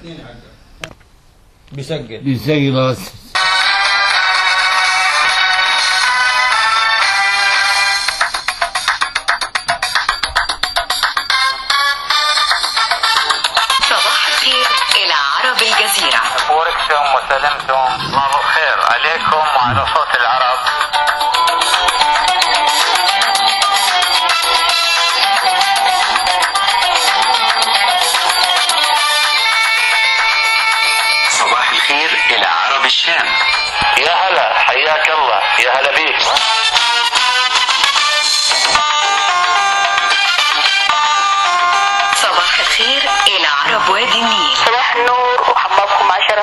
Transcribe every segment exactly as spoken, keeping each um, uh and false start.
بيسجل بيسجل. صباح الخير إلى عرب الجزيرة. بوركتم وسلمتم، الله خير عليكم وعلى صوت العرب. صباح الخير إلى عرب الشام. يا هلا، حياك الله، يا هلا بيك. صباح الخير إلى عرب وادي النيل. صباح النور وحبابكم عشرة.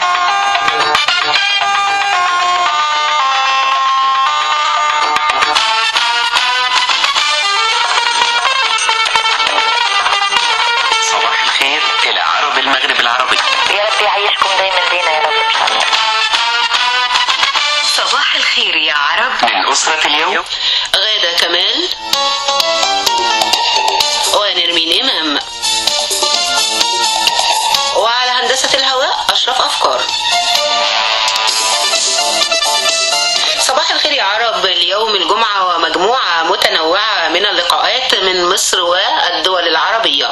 صباح الخير إلى عرب المغرب العربي. يا رب يعيشكم دايما لينا يا رب إن شاء الله. صباح الخير يا عرب من أسرة اليوم غادة كمال ونرمين إمام، وعلى هندسة الهواء أشرف أفكار. صباح الخير يا عرب اليوم الجمعة ومجموعة متنوعة من اللقاءات من مصر والدول العربية.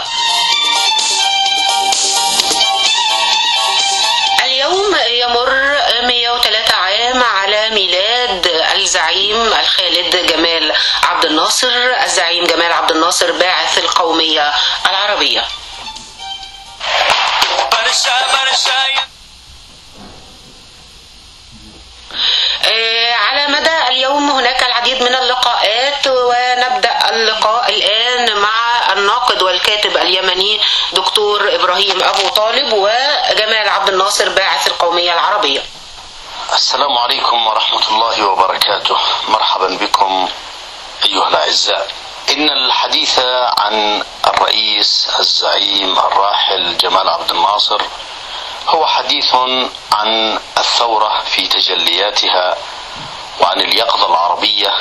اليوم يمر مئة وثلاثة عام على ميلاد الزعيم الخالد جمال عبد الناصر، الزعيم جمال عبد الناصر باعث القومية العربية. على مدى اليوم هناك العديد من اللقاءات، ونبدأ اللقاء الآن مع الناقد والكاتب اليمني دكتور إبراهيم أبو طالب وجمال عبد الناصر باعث القومية العربية. السلام عليكم ورحمة الله وبركاته. مرحبا بكم أيها الأعزاء. إن الحديث عن الرئيس الزعيم الراحل جمال عبد الناصر هو حديث عن الثورة في تجلياتها وعن اليقظة العربية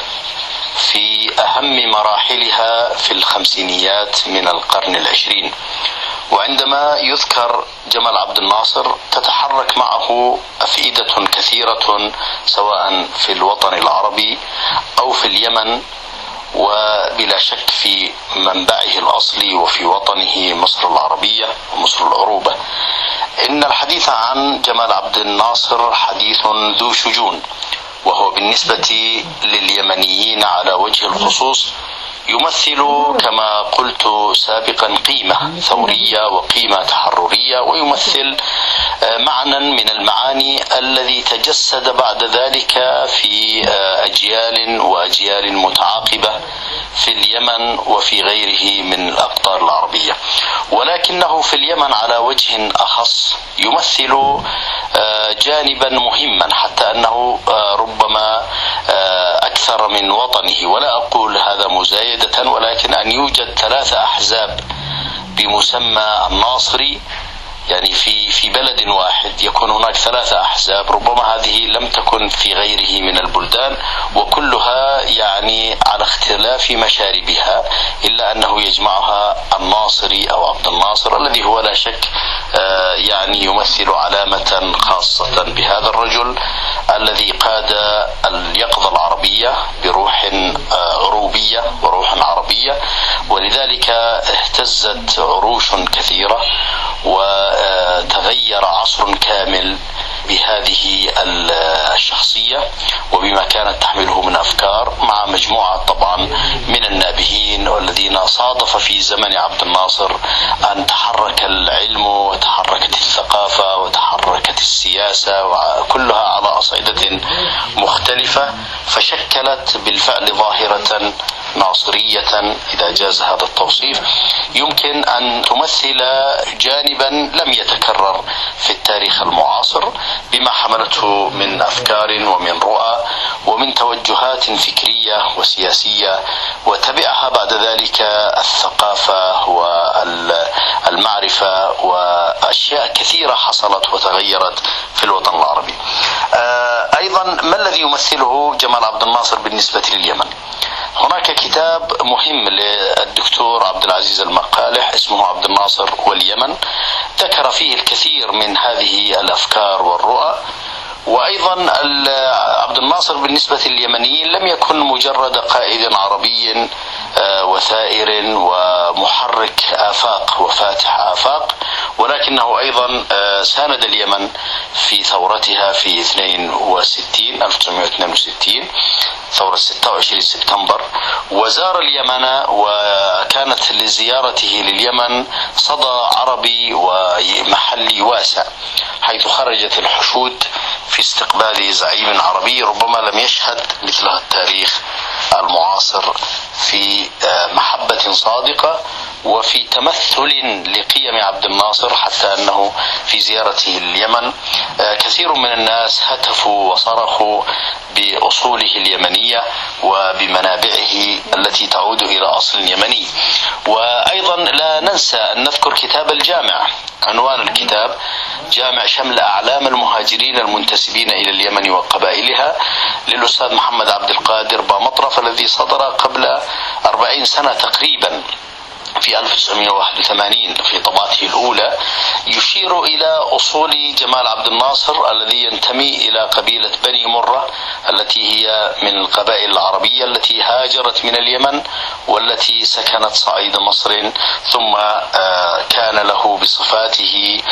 في أهم مراحلها في الخمسينيات من القرن العشرين. وعندما يذكر جمال عبد الناصر تتحرك معه أفئدة كثيرة سواء في الوطن العربي أو في اليمن، وبلا شك في منبعه الأصلي وفي وطنه مصر العربية ومصر العروبة. إن الحديث عن جمال عبد الناصر حديث ذو شجون، وهو بالنسبة لليمنيين على وجه الخصوص يمثل كما قلت سابقا قيمة ثورية وقيمة تحررية، ويمثل معنى من المعاني الذي تجسد بعد ذلك في أجيال وأجيال متعاقبة في اليمن وفي غيره من الأقطار العربية. ولكنه في اليمن على وجه أخص يمثل جانبا مهما، حتى أنه ربما أكثر من وطنه. ولا أقول هذا مزايدة، ولكن أن يوجد ثلاثة أحزاب بمسمى الناصري، يعني في في بلد واحد يكون هناك ثلاثة أحزاب، ربما هذه لم تكن في غيره من البلدان، وكلها يعني على اختلاف مشاربها، إلا أنه يجمعها الناصري أو عبد الناصر، الذي هو لا شك يعني يمثل علامة خاصة بهذا الرجل الذي قاد اليقظة العربية بروح عروبية وروح عربية. ولذلك اهتزت عروش كثيرة وتغير عصر كامل بهذه الشخصية وبما كانت تحمله من أفكار، مع مجموعة طبعا من النابهين والذين صادف في زمن عبد الناصر أن تحرك العلم وتحركت الثقافة وتحركت السياسة، وكلها على أصعدة مختلفة، فشكلت بالفعل ظاهرة ناصرية إذا جاز هذا التوصيف، يمكن أن تمثل جانبا لم يتكرر في التاريخ المعاصر بما حملته من أفكار ومن رؤى ومن توجهات فكرية وسياسية، وتبعها بعد ذلك الثقافة والمعرفة وأشياء كثيرة حصلت وتغيرت في الوطن العربي. أيضا ما الذي يمثله جمال عبد الناصر بالنسبة لليمن؟ هناك كتاب مهم للدكتور عبد العزيز المقالح اسمه عبد الناصر واليمن، ذكر فيه الكثير من هذه الأفكار والرؤى. وأيضا عبد الناصر بالنسبة لليمنيين لم يكن مجرد قائد عربي وثائر ومحرك آفاق وفاتح آفاق، ولكنه أيضا ساند اليمن في ثورتها في اثنين وستين ألف وتسعمائة واثنين وستين، ثورة ستة وعشرين سبتمبر، وزار اليمن، وكانت لزيارته لليمن صدى عربي ومحلي واسع، حيث خرجت الحشود في استقبال زعيم عربي ربما لم يشهد مثله التاريخ المعاصر في محبة صادقة وفي تمثل لقيم عبد الناصر، حتى أنه في زيارته اليمن كثير من الناس هتفوا وصرخوا بأصوله اليمنية وبمنابعه التي تعود إلى أصل يمني. وأيضا لا ننسى أن نذكر كتاب الجامع، عنوان الكتاب جامع شمل أعلام المهاجرين المنتسبين إلى اليمن وقبائلها للأستاذ محمد عبد القادر بامطرف، الذي صدر قبل أربعين سنة تقريبا في ألف وتسعمائة وواحد وثمانين في طبعته الأولى، يشير إلى أصول جمال عبد الناصر الذي ينتمي إلى قبيلة بني مرة، التي هي من القبائل العربية التي هاجرت من اليمن والتي سكنت صعيد مصر، ثم كان له بصفاته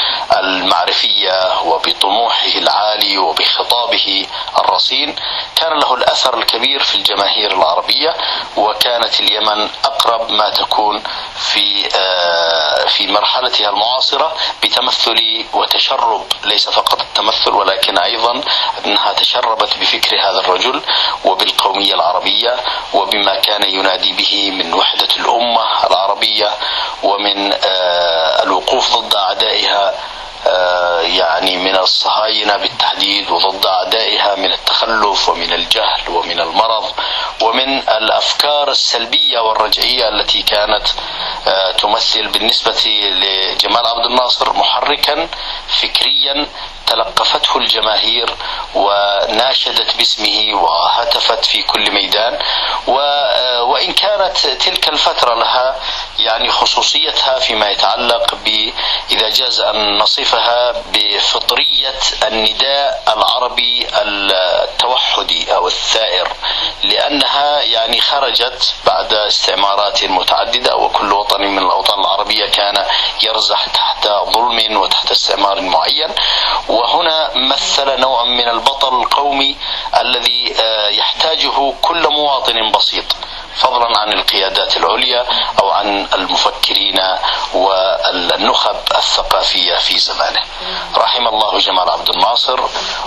المعرفية وبطموحه العالي وبخطابه الرصين كان له الأثر الكبير في الجماهير العربية، وكانت اليمن أقرب ما تكون في في مرحلتها المعاصرة بتمثل وتشرب، ليس فقط التمثل ولكن أيضا أنها تشربت بفكر هذا الرجل وبالقومية العربية وبما كان ينادي به من وحدة الأمة العربية ومن الوقوف ضد أعدائها، يعني من الصهاينة بالتحديد، وضد أعدائها من التخلف ومن الجهل ومن المرض ومن الأفكار السلبية والرجعية التي كانت تمثل بالنسبة لجمال عبد الناصر محركا فكريا تلقفته الجماهير وناشدت باسمه وهتفت في كل ميدان. وإن كانت تلك الفترة لها يعني خصوصيتها فيما يتعلق ب إذا جاز أن نصفها بفطرية النداء العربي التوحدي أو الثائر، لأنها يعني خرجت بعد استعمارات متعددة، وكل وطن من الأوطان العربية كان يرزح تحت ظلم وتحت استعمار معين، وهنا مثل نوعا من البطل القومي الذي يحتاجه كل مواطن بسيط، فضلا عن القيادات العليا أو عن المفكرين والنخب الثقافية في زمانه. رحم الله جمال عبد الناصر،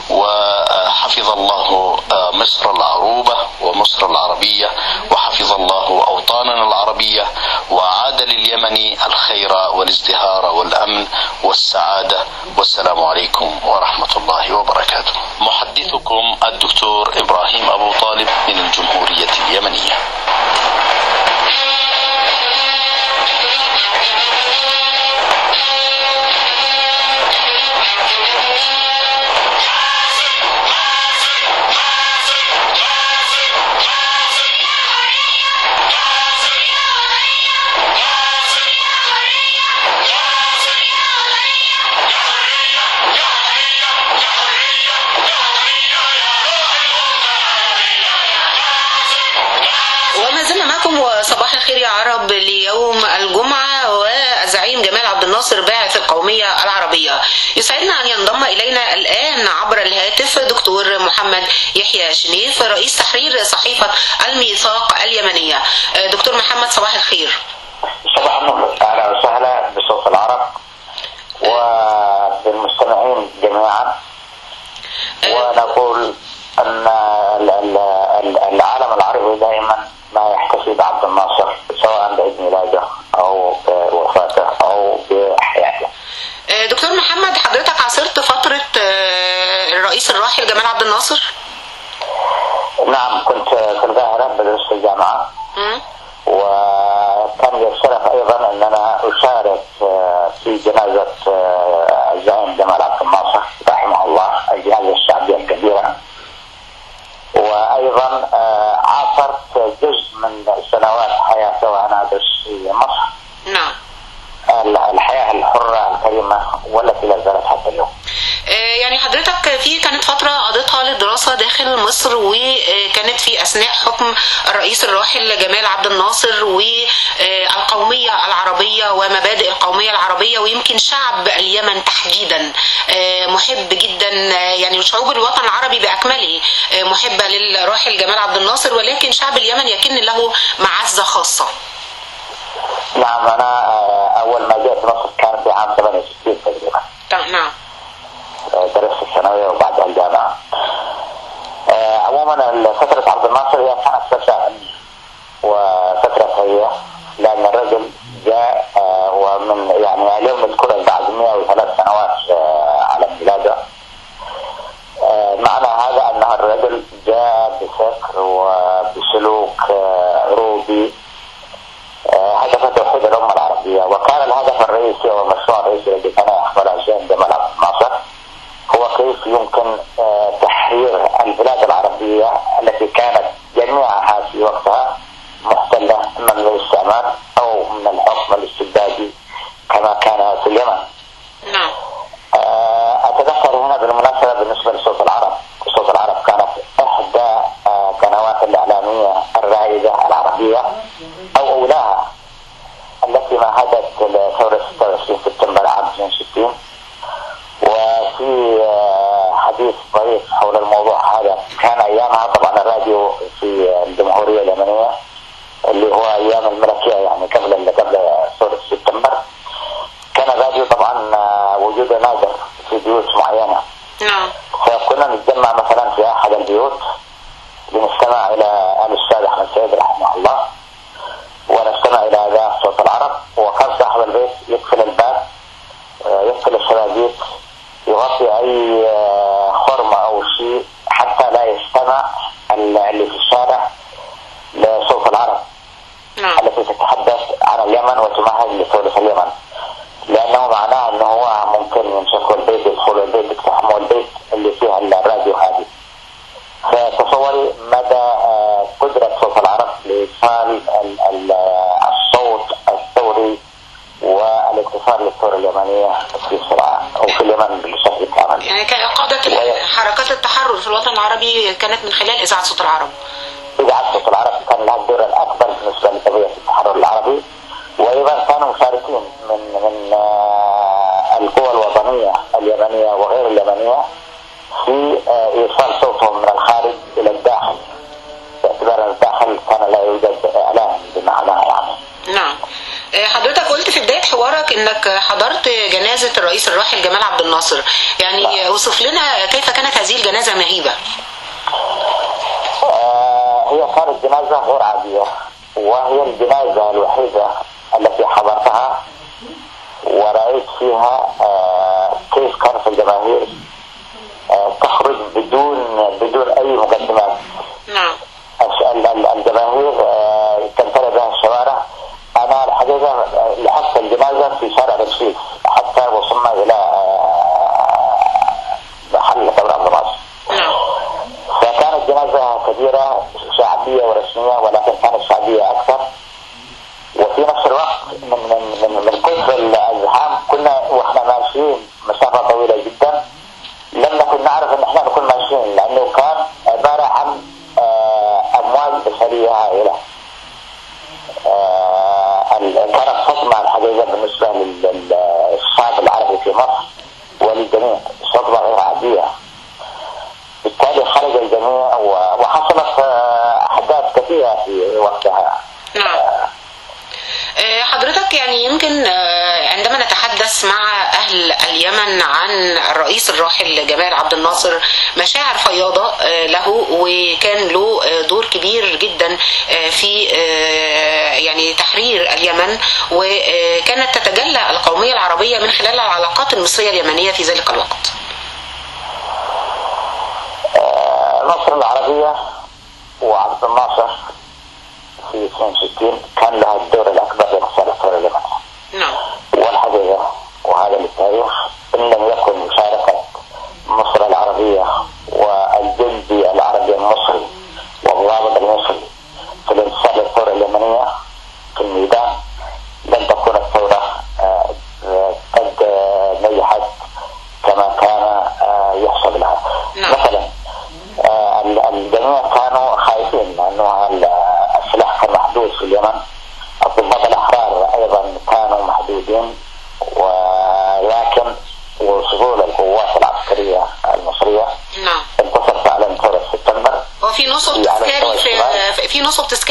وحفظ الله مصر العروبة ومصر العربية، وحفظ الله أوطاننا العربية، وعاد لليمن الخير والازدهار والأمن والسعادة. والسلام عليكم ورحمة الله وبركاته. محدثكم الدكتور إبراهيم أبو طالب من الجمهورية اليمنية. صباح الخير يا عرب ليوم الجمعة، والزعيم جمال عبد الناصر باعث القومية العربية. يسعدنا أن ينضم إلينا الآن عبر الهاتف دكتور محمد يحيى شنيف، رئيس تحرير صحيفة الميثاق اليمنية. دكتور محمد صباح الخير. صباح النور، أهلا وسهلا بصوت العرب وبالمستمعين جميعا. ونقول أن العالم العربي دائما ما يحتفي عبد الناصر، سواء بعيد ميلاده او بوفاته او باحيائه. دكتور محمد، حضرتك عاصرت فتره الرئيس الراحل جمال عبد الناصر؟ نعم، كنت في القاهره بدرس في الجامعه، وكان لي الشرف ايضا ان انا اشارك في جنازه الزعيم جمال عبد الناصر رحمه الله، الجنازه الشعبيه الكبيره. وايضا عاصرت جزء من سنوات حياته وانا ادرس في مصر. نعم. الحياه الحره الكريمه داخل مصر، وكانت في أثناء حكم الرئيس الراحل جمال عبد الناصر، والقومية العربية ومبادئ القومية العربية. ويمكن شعب اليمن تحديدا محب جدا، يعني شعوب الوطن العربي بأكمله محبة للراحل جمال عبد الناصر، ولكن شعب اليمن يكن له معزة خاصة. نعم، أنا أول ما جئت مصر كان في عام ثمانية وستين تقريبا. نعم. درست الثانوية وبعدها الجامعة. عموما فترة عبد الناصر هي كانت فترة وفترة سيئة، لأن الرجل جاء ومن يعني اليوم نذكره بعد مئة وثلاث سنوات على ميلاده. معنى هذا أن الرجل جاء بفكر وبسلوك عروبي هدف توحيد الأمة العربية، وكان الهدف الرئيسي والمشروع الرئيسي الذي كان يحمله الشيخ جمال عبد الناصر هو كيف يمكن تحرير البلاد العربية التي كانت جميعها في وقتها محتلة إما من الاستعمار أو من الحكم الاستبدادي كما كان في اليمن. نعم. أتذكر هنا بالمناسبة بالنسبة لصوت العرب، صوت العرب كانت إحدى قنوات الإعلامية الرائدة العربية أو أولاها التي مهدت لثورة ستة وعشرين سبتمبر عام اثنين وستين. وفي حديث ظريف حول الموضوع هذا، كان أيامها طبعا الراديو في الجمهورية اليمنية اللي هو أيام الملكية، يعني قبل قبل ثورة سبتمبر، كان الراديو طبعا وجوده نادر في بيوت معينة. نعم. فكنا نتجمع مثلا في أحد البيوت لنستمع إلى الأستاذ أحمد سيد رحمه الله، ونستمع إلى أذان صوت العرب، وكان صاحب البيت يقفل الباب، يقفل الشبابيك، يغطي أي خرم أو شيء حتى لا يستمع اللي في الشارع لصوت العرب. نعم. التي تتحدث عن اليمن وتمهد لثورة اليمن، لأنه معناه أنه هو ممكن يمسكوا البيت، يدخلوا البيت، يقتحموا البيت اللي فيها الراديو هذه. فتصوري مدى قدرة صوت العرب لإيصال الصوت الثوري والاتصال للثورة اليمنية في سرعة أو في اليمن بشكل كامل. يعني قادة حركات التحرر في الوطن العربي كانت من خلال إذاعة صوت العرب. إذاعة صوت العرب كان لها الدور الأكبر بالنسبة لقضية التحرر العربي، وأيضا كانوا مشاركين من من القوى الوطنية اليمنية وغير اليمنية في إيصال صوتهم من الخارج إلى الداخل، باعتبار الداخل كان لا يوجد إعلام بمعنى يعني. نعم. حضرتك قلت في بداية حوارك انك حضرت جنازة الرئيس الراحل جمال عبد الناصر، يعني لا. وصف لنا كيف كانت هذه الجنازة مهيبة. آه هي كانت جنازة غير عادية، وهي الجنازة الوحيدة التي حضرتها ورأيت فيها آه كيف كانت الجماهير آه تخرج بدون بدون أي مقدمات. نعم. الجماهير آه تمتلئ بها الشوارع. أنا الحقيقة لحقت الجنازة في شارع رشيد حتى وصلنا إلى محل قبر عبد الناصر. نعم. فكانت جنازة كبيرة شعبية ورسمية، ولكن كانت شعبية أكثر. وفي نفس الوقت من من من, من كثر الازدحام كنا واحنا ماشيين مسافة طويلة جدا لم نكن نعرف ان احنا نكون ماشيين، لأنه كان عبارة عن أمواج بشرية هائلة. كانت صدمة الحقيقة بالنسبة للشعب العربي في مصر وللجميع، صدمة غير عادية. بالتالي خرج الجميع وحصلت أحداث كثيرة في وقتها. نعم. حضرتك يعني يمكن عندما نتحدث مع أهل اليمن عن الرئيس الراحل جمال عبد الناصر مشاعر فياضة له، وكان له دور كبير جدا في يعني تحرير اليمن، وكانت تتجلى القومية العربية من خلال العلاقات المصرية اليمنية في ذلك الوقت. مصر العربية وعبد الناصر في اثنين وستين كان لها الدور الأكبر لإنصار الثورة اليمنية. نعم. والحقيقة وهذا للتاريخ إن لم يكن مشاركة مصر العربية والجندي العربي المصري والضابط المصري في الانتصار للثورة اليمنية في الميدان لن تكون الثورة قد نجحت كما كان يحسب لها. نعم. مثلا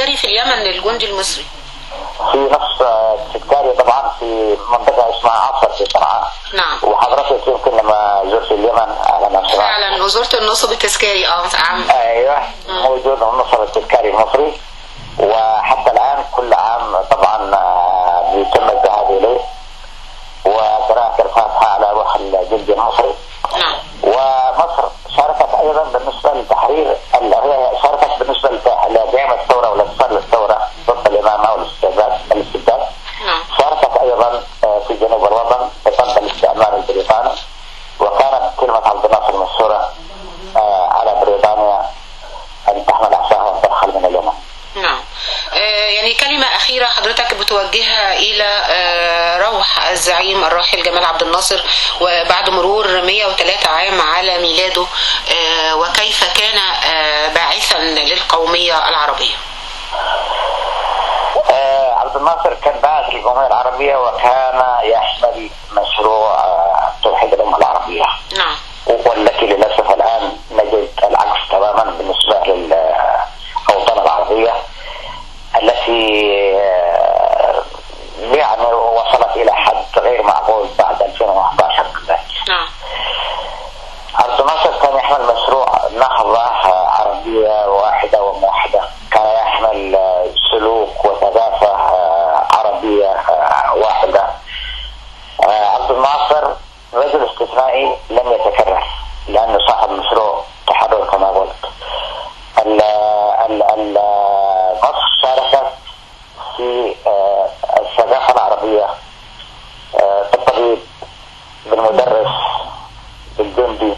السكري في اليمن للجندي المصري؟ في نص السكري طبعا في منطقة اسمها عصر في صنعاء. نعم. وحضرتك يمكن لما زرت اليمن على نصر فعلا وزرت النصب التذكاري. اه عم. ايوه موجود النصب التذكاري المصري، وحتى الان كل عام طبعا بيتم الذهاب اليه وقراءة الفاتحة على روح الجندي المصري. نعم. ومصر شاركت ايضا بالنسبة للتحرير، هي شاركت بالنسبة لدعم الثورة والانتصار للثورة ضد الامامة والاستبداد الاستبداد. نعم. شاركت ايضا في جنوب الوطن ضد الاستعمار البريطاني، وكانت كلمة عبد الناصر المشهورة على بريطانيا ان تحمل عصاها وترحل من اليمن. نعم. آه يعني كلمة أخيرة حضرتك بتوجهها إلى آه روح الزعيم الراحل جمال عبد الناصر وبعد مرور مئة وثلاثة عام على ميلاده، آه وكيف كان آه باعثا للقومية العربية؟ آه عبد الناصر كان باعث للقومية العربية، وكان يحمل مشروع آه توحيد الأمة العربية. نعم. والتي للأسف الآن نجد العكس تماما بالنسبة للأوطان العربية التي يعني وصلت إلى حد غير معقول بعد ألفين وأحد عشر. نعم. عبد الناصر كان يحمل مشروع نهضة عربية واحدة وموحدة، كان يحمل سلوك وثقافة عربية واحدة. عبد الناصر رجل استثنائي لم يتكرر، لأنه صاحب مشروع تحرر كما قلت. مصر شاركت في الثقافة العربية، بالطبيب، بالمدرس، بالجندي،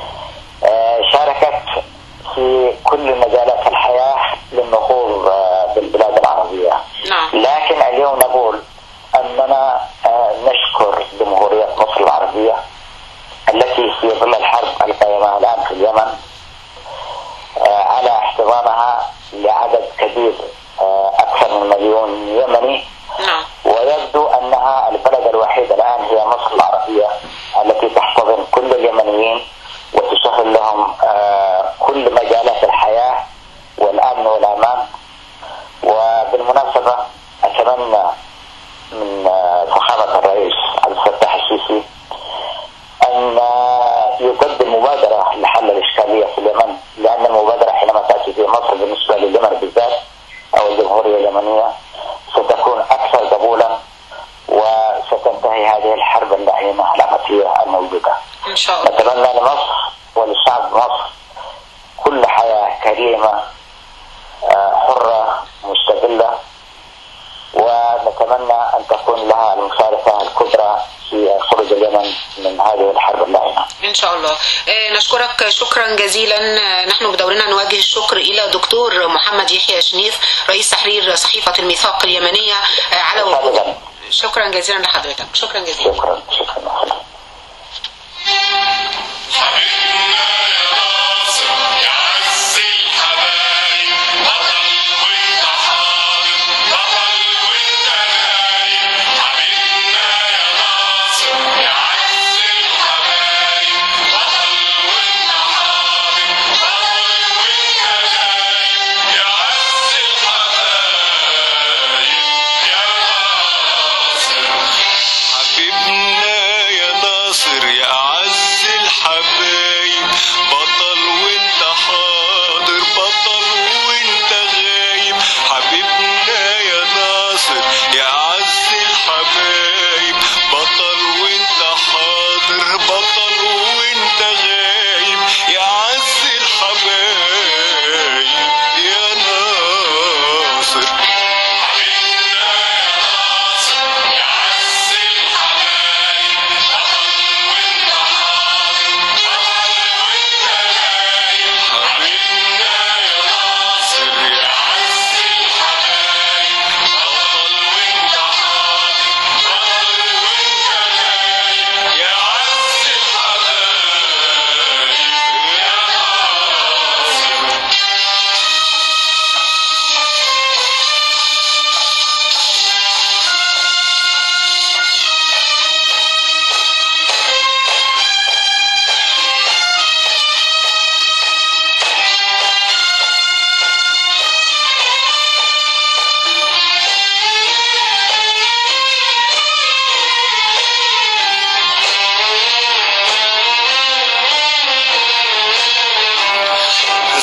شاركت في كل مجالات الحياة للنهوض بالبلاد العربية. نعم. لكن اليوم نقول أننا نشكر جمهورية مصر العربية التي في ظل الحرب القائمة الآن في اليمن على احتضانها لعدد كبير أكثر من مليون يمني. نعم. ويبدو أنها البلد الوحيد الآن هي مصر العربية التي تحتضن كل اليمنيين وتسهل لهم كل مجالات الحياة والأمن والأمان. وبالمناسبة أتمنى من فخامة الرئيس عبد الفتاح السيسي أن يقدم مبادرة لحل الإشكالية في اليمن، لأن المبادرة حينما تأتي في مصر بالنسبة لليمن بالذات أو الجمهورية اليمنية ستكون أكثر قبولا، وستنتهي هذه الحرب اللعينة العبثية الموجودة. إن شاء الله. نتمنى لمصر ولشعب مصر كل حياة كريمة حرة مستقلة، ونتمنى أن تكون لها المشاركة الكبرى في خروج اليمن من هذه الحرب اللعينة. إن شاء الله. آه نشكرك شكرا جزيلا. نحن بدورنا نوجه الشكر إلى دكتور محمد يحيى شنيف رئيس تحرير صحيفة الميثاق اليمنية آه على وجود. شكرا جزيلا لحضرتك. شكرا جزيلا. شكرا شكرا. حبيبنا يا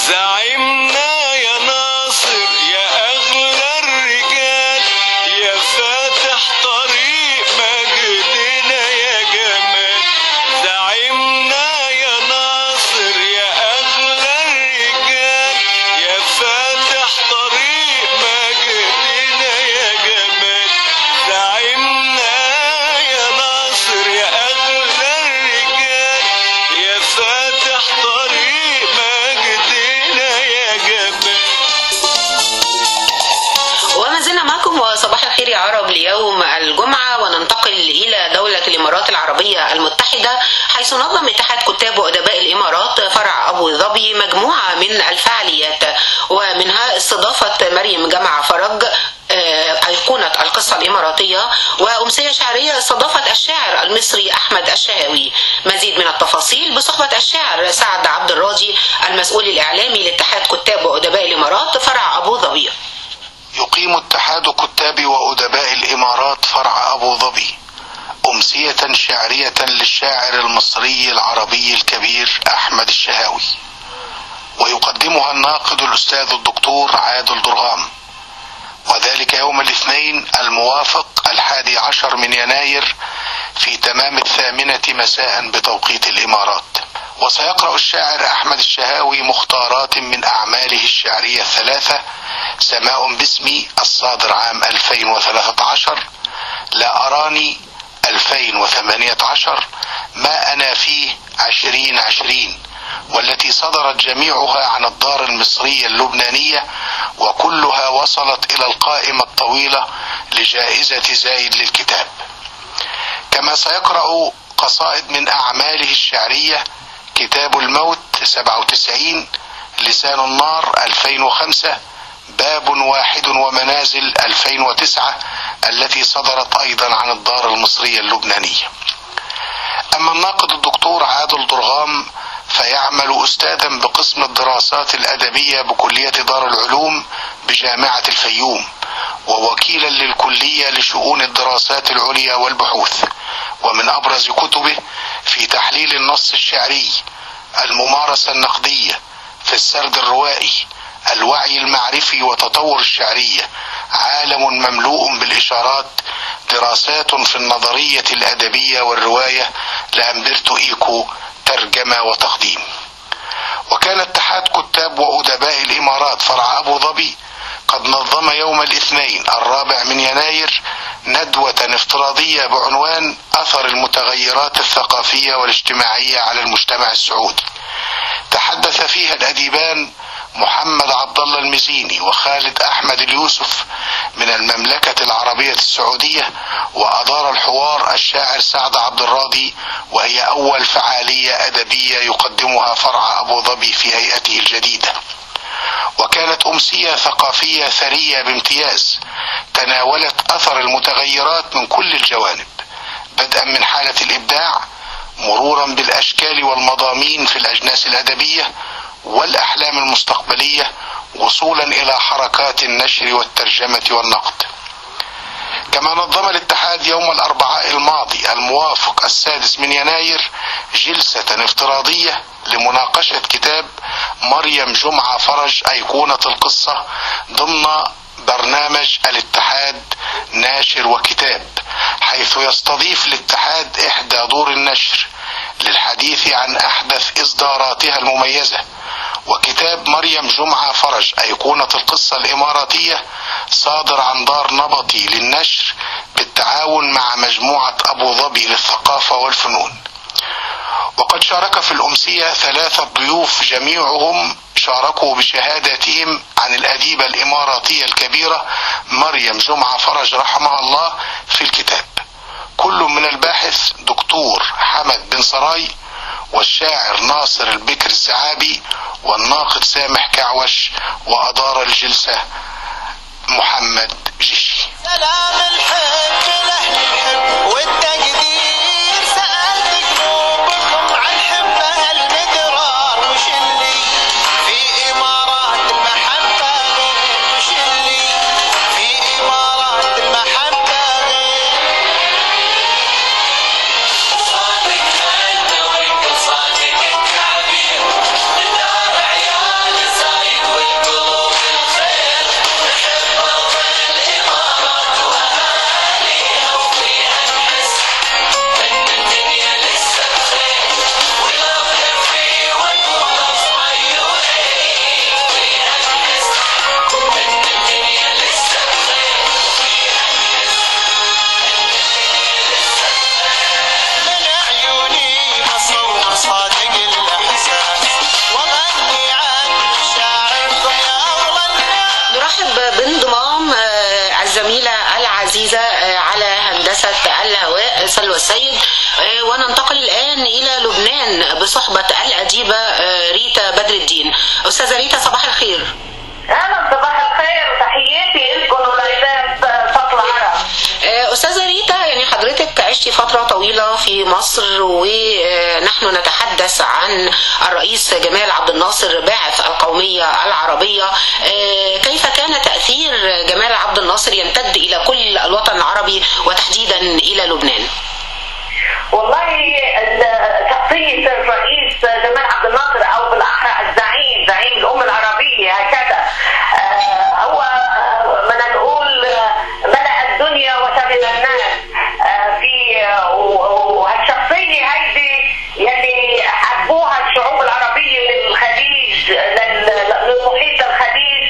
زعيمنا يا ناصر يا أغلى الرجال يا فاتح طريق مجدنا يا جمال. زعيمنا يا ناصر يا أغلى الرجال يا فاتح طريق مجدنا يا جمال. زعيمنا يا ناصر يا أغلى الرجال يا فاتح طريق مجدنا يا جمال. وما زلنا معكم وصباح الخير يا عرب ليوم الجمعة، وننتقل إلى دولة الإمارات العربية المتحدة، حيث نظم اتحاد كتاب وأدباء الإمارات فرع أبو ظبي مجموعة من الفعاليات، ومنها استضافة مريم جمع فرج أيقونة القصة الإماراتية، وأمسية شعرية استضافت الشاعر المصري أحمد الشهاوي. مزيد من التفاصيل بصحبة الشاعر سعد عبد الراضي المسؤول الإعلامي لاتحاد كتاب وأدباء الإمارات فرع أبو ظبي. يقيم اتحاد كتاب وأدباء الإمارات فرع أبو ظبي أمسية شعرية للشاعر المصري العربي الكبير أحمد الشهاوي، ويقدمها الناقد الأستاذ الدكتور عادل درغام، وذلك يوم الاثنين الموافق الحادي عشر من يناير في تمام الثامنة مساء بتوقيت الإمارات. وسيقرأ الشاعر أحمد الشهاوي مختارات من أعماله الشعرية الثلاثة: سماء باسمي الصادر عام ألفين وثلاثة عشر، لا أراني ألفين وثمانية عشر، ما أنا فيه عشرين عشرين، والتي صدرت جميعها عن الدار المصرية اللبنانية، وكلها وصلت إلى القائمة الطويلة لجائزة زايد للكتاب. كما سيقرأ قصائد من أعماله الشعرية: كتاب الموت سبعة وتسعين، لسان النار ألفين وخمسة، باب واحد ومنازل ألفين وتسعة، التي صدرت أيضا عن الدار المصرية اللبنانية. أما الناقد الدكتور عادل درغام فيعمل أستاذا بقسم الدراسات الأدبية بكلية دار العلوم بجامعة الفيوم، ووكيلا للكلية لشؤون الدراسات العليا والبحوث. ومن أبرز كتبه في تحليل النص الشعري، الممارسة النقدية في السرد الروائي، الوعي المعرفي وتطور الشعرية، عالم مملوء بالإشارات، دراسات في النظرية الأدبية والرواية لأمبرتو إيكو، ترجمة وتقديم. وكان اتحاد كتاب وأدباء الإمارات فرع أبو ظبي قد نظم يوم الاثنين الرابع من يناير ندوة افتراضية بعنوان أثر المتغيرات الثقافية والاجتماعية على المجتمع السعودي. تحدث فيها الأديبان محمد عبد الله المزيني وخالد أحمد اليوسف من المملكة العربية السعودية، وأدار الحوار الشاعر سعد عبد الراضي، وهي أول فعالية أدبية يقدمها فرع أبو ظبي في هيئته الجديدة. وكانت أمسية ثقافية ثرية بامتياز، تناولت أثر المتغيرات من كل الجوانب، بدءا من حالة الإبداع، مرورا بالأشكال والمضامين في الأجناس الأدبية والأحلام المستقبلية، وصولا إلى حركات النشر والترجمة والنقد. كما نظم الاتحاد يوم الأربعاء الماضي الموافق السادس من يناير جلسة افتراضية لمناقشة كتاب مريم جمعة فرج أيقونة القصة ضمن برنامج الاتحاد ناشر وكتاب، حيث يستضيف الاتحاد إحدى دور النشر للحديث عن أحدث إصداراتها المميزة. وكتاب مريم جمعة فرج أيقونة القصة الإماراتية صادر عن دار نبطي للنشر بالتعاون مع مجموعة أبو ظبي للثقافة والفنون. وقد شارك في الأمسية ثلاثة ضيوف جميعهم شاركوا بشهاداتهم عن الأديبة الإماراتية الكبيرة مريم جمعة فرج رحمها الله في الكتاب، كل من الباحث دكتور حمد بن سراي، والشاعر ناصر البكر الزعابي، والناقد سامح كعوش، وأدار الجلسة محمد جيشي. سلام الحب لأهل الحب والتقدير، سألت قلوبكم عن حبها المدرار، وش اللي في إمارات المحبة غير، وش اللي في إمارات المحبة غير. صادق أنت وأنت صادق التعبير، لدار عيال هندسة الهواء سلوى السيد. وننتقل الآن إلى لبنان بصحبة الأديبة ريتا بدر الدين. أستاذة ريتا صباح الخير. اهلا صباح الخير وتحياتي لكم ولعباد صوت العرب. أستاذة ريتا، يعني حضرتك عشتي فترة طويلة في مصر ونحن نتحدث عن الرئيس جمال عبد الناصر باعث القومية العربية. كيف كان تأثير جمال عبد الناصر يمتد إلى كل الوطن العربي وتحديدا إلى لبنان؟ والله شخصية الرئيس جمال عبد الناصر أو بالأحرى الزعيم زعيم الأمة العربية هكذا هو بدنا نقول ملأ الدنيا وشغل الناس في، وهالشخصية هيدي يلي حبوها الشعوب العربية للخليج للمحيط الخليج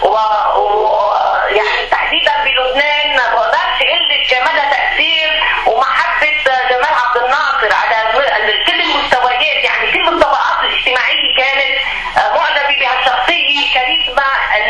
ويعني تحديدا بلبنان ما بقدرش قلة مدى تأثير ومحبة جمال عبد الناصر على كل المستويات، يعني كل الطبقات الاجتماعية كانت معجبة بهالشخصية الكاريزما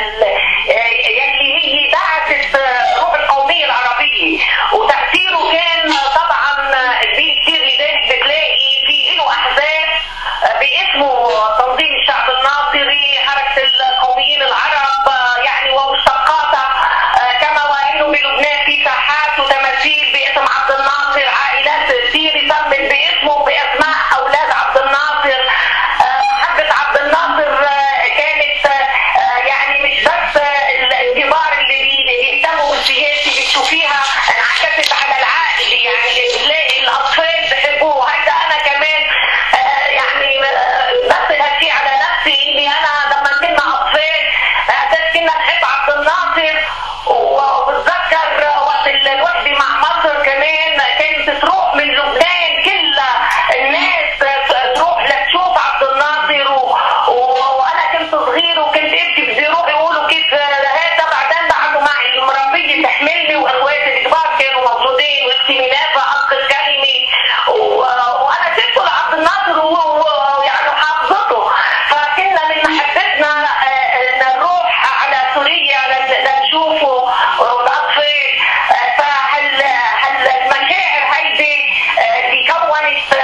يلي هي بعثت روح القومية العربية، وتأثيره كان طبعا كثير. لذلك بتلاقي في له أحزاب باسمه تنظيم الشعب الناصري، حركة القوميين العرب يعني ومشتقاتها، كما وانه بلبنان في ساحات وتماثيل باسم عبد الناصر، عائلات كثير سمت باسمه باسماء اولاد عبد الناصر. محبة عبد الناصر كانت يعني مش بس الكبار اللي بيهتموا بالسياسة بتشوفيها انعكست على العائلة، يعني بتلاقي الاطفال بحبوه. هذا انا كمان يعني بس هالشيء على نفسي اني انا لما كنا اطفال قديش كنا نحب عبد الناصر، وبتذكر وقت الوحدة مع مصر كمان كانت تروح من لبنان كل الناس تروح لتشوف عبد الناصر، وانا كنت صغير وكنت ابكي بدي اروح يقولوا كيف هذا. بعدين بعده معي المربية تحملني واخواتي الكبار كانوا موجودين واختي ميلاد انقذ كلمة، وانا شفته لعبد الناصر ويعني حافظته. فكنا من محبتنا نروح على سوريا لنشوفه والاطفال. فهال هالمشاعر هيدي اللي كونت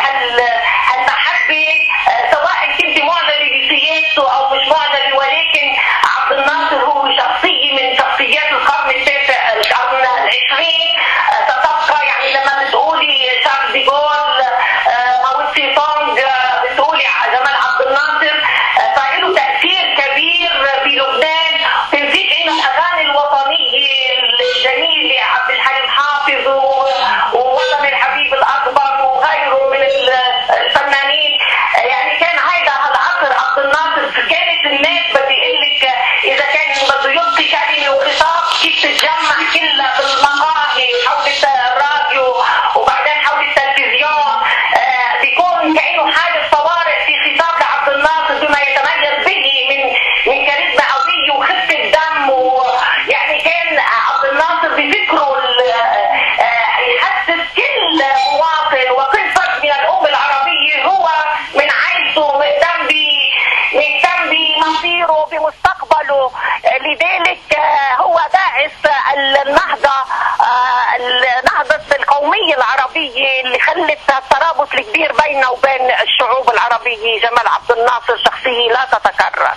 هالمحبه، سواء كنت معجبه بسياسته او مش معجبه، ولكن عبد الناصر هو شخصيه من شخصيات القرن التاسع القرن العشرين. تتبقى يعني لما بتقولي شارل دي جول، ماوتسي تونغ، بتقولي جمال عبد الناصر، فله تأثير كبير بلبنان. تنزيد عنا الأغاني الوطنية الجميلة عبد الحليم حافظ ووطن الحبيب الأكبر وغيره من الفنانين. يعني كان هيدا هالعصر عبد الناصر. كانت الناس بدي اقول لك إذا كان بده يلقي كلمة وخطاب كيف تتجمع كلها بالمقاهي حول الراديو وبعدين حول التلفزيون، بيكون كأنه حالة طوارئ في خطاب لعبد الناصر بما يتميز به من من كاريزما قوية وخفة دم. ويعني كان عبد الناصر بفكره يحسس كل مواطن وكل فرد من الأمة العربية هو من عيلته مهتم مهتم بمصيره بمستقبله. لذلك هو باعث النهضة نهضة القومية العربية اللي خلت الترابط الكبير بينه وبين الشعوب العربية. جمال عبد الناصر شخصية لا تتكرر.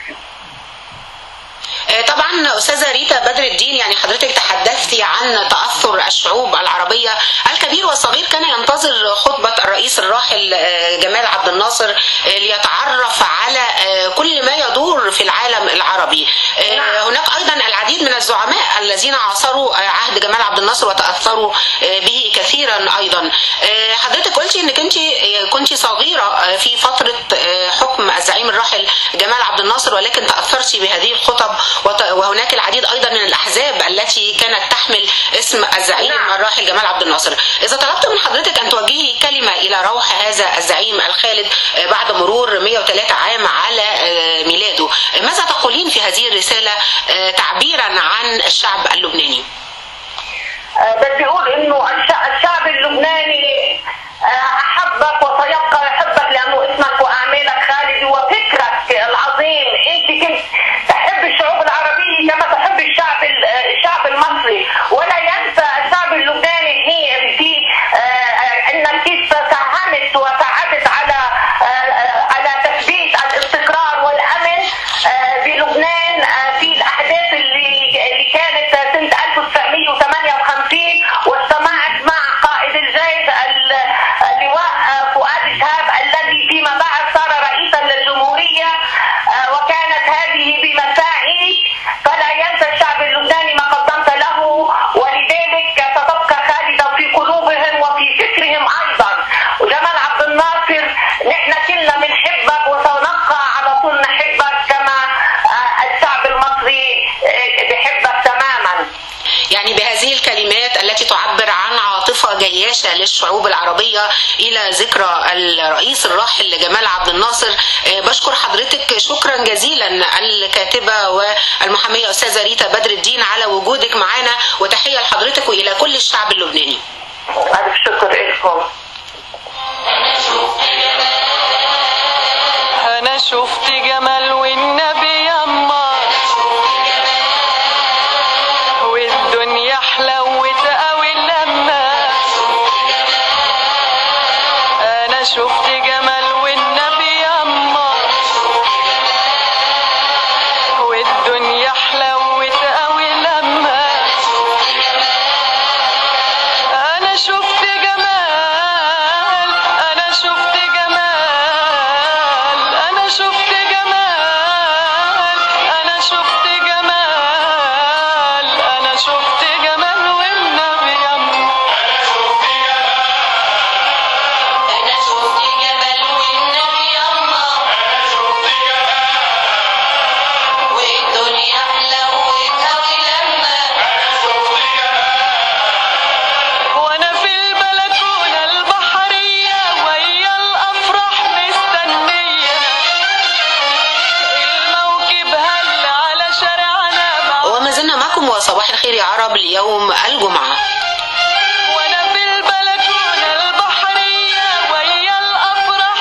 طبعا أستاذة ريتا بدر الدين، يعني حضرتك تحدثتي عن تأثر الشعوب العربية. الكبير والصغير كان ينتظر خطبة الرئيس الراحل جمال عبد الناصر ليتعرف على كل ما يدور في العالم العربي. هناك أيضا العديد من الزعماء الذين عاصروا عهد جمال عبد الناصر وتأثروا به كثيرا أيضا. حضرتك قلتي أنك أنت كنت صغيرة في فترة حكم الزعيم الراحل جمال عبد الناصر، ولكن تأثرتي بهذه الخطب، وهناك العديد أيضا من الأحزاب التي كانت تحمل اسم الزعيم الراحل جمال عبد الناصر. إذا طلبت من حضرتك أن توجهي كلمة إلى روح هذا الزعيم الخالد بعد مرور مئة وثلاثة عام على ميلاده، ماذا تقولين في هذه الرسالة تعبيرا عن الشعب اللبناني؟ بدي أقول إنه الشعب اللبناني أحبك وسيبقى يحبك لأنه اسمك وأعمالك خالد وفكرك العظيم. أنت كنت تحب الشعوب العربية كما تحب الشعب الشعب المصري، ولا ينسى الشعب اللبناني هي الرياشة للشعوب العربية إلى ذكرى الرئيس الراحل جمال عبد الناصر. بشكر حضرتك شكرا جزيلا الكاتبة والمحامية أستاذة ريتا بدر الدين على وجودك معنا، وتحية لحضرتك وإلى كل الشعب اللبناني. ألف شكر لكم. أنا شفت جمال والنبي يما والدنيا حلوت قوي لما أنا شفت جمال والنبي يما والدنيا حلوت قوي لما أنا شفت جمال أنا شفت جمال أنا شفت جمال أنا شفت جمال أنا شفت جمال والنبي يما أنا شفت جمال والنبي يما والدنيا حلوت قوي لما وأنا في البلكونة البحرية ويا الأفراح مستنية الموكب هل على شارعنا وما زلنا معكم وصباح الخير يا عرب اليوم الجمعة. وأنا في البلكونة البحرية ويا الأفراح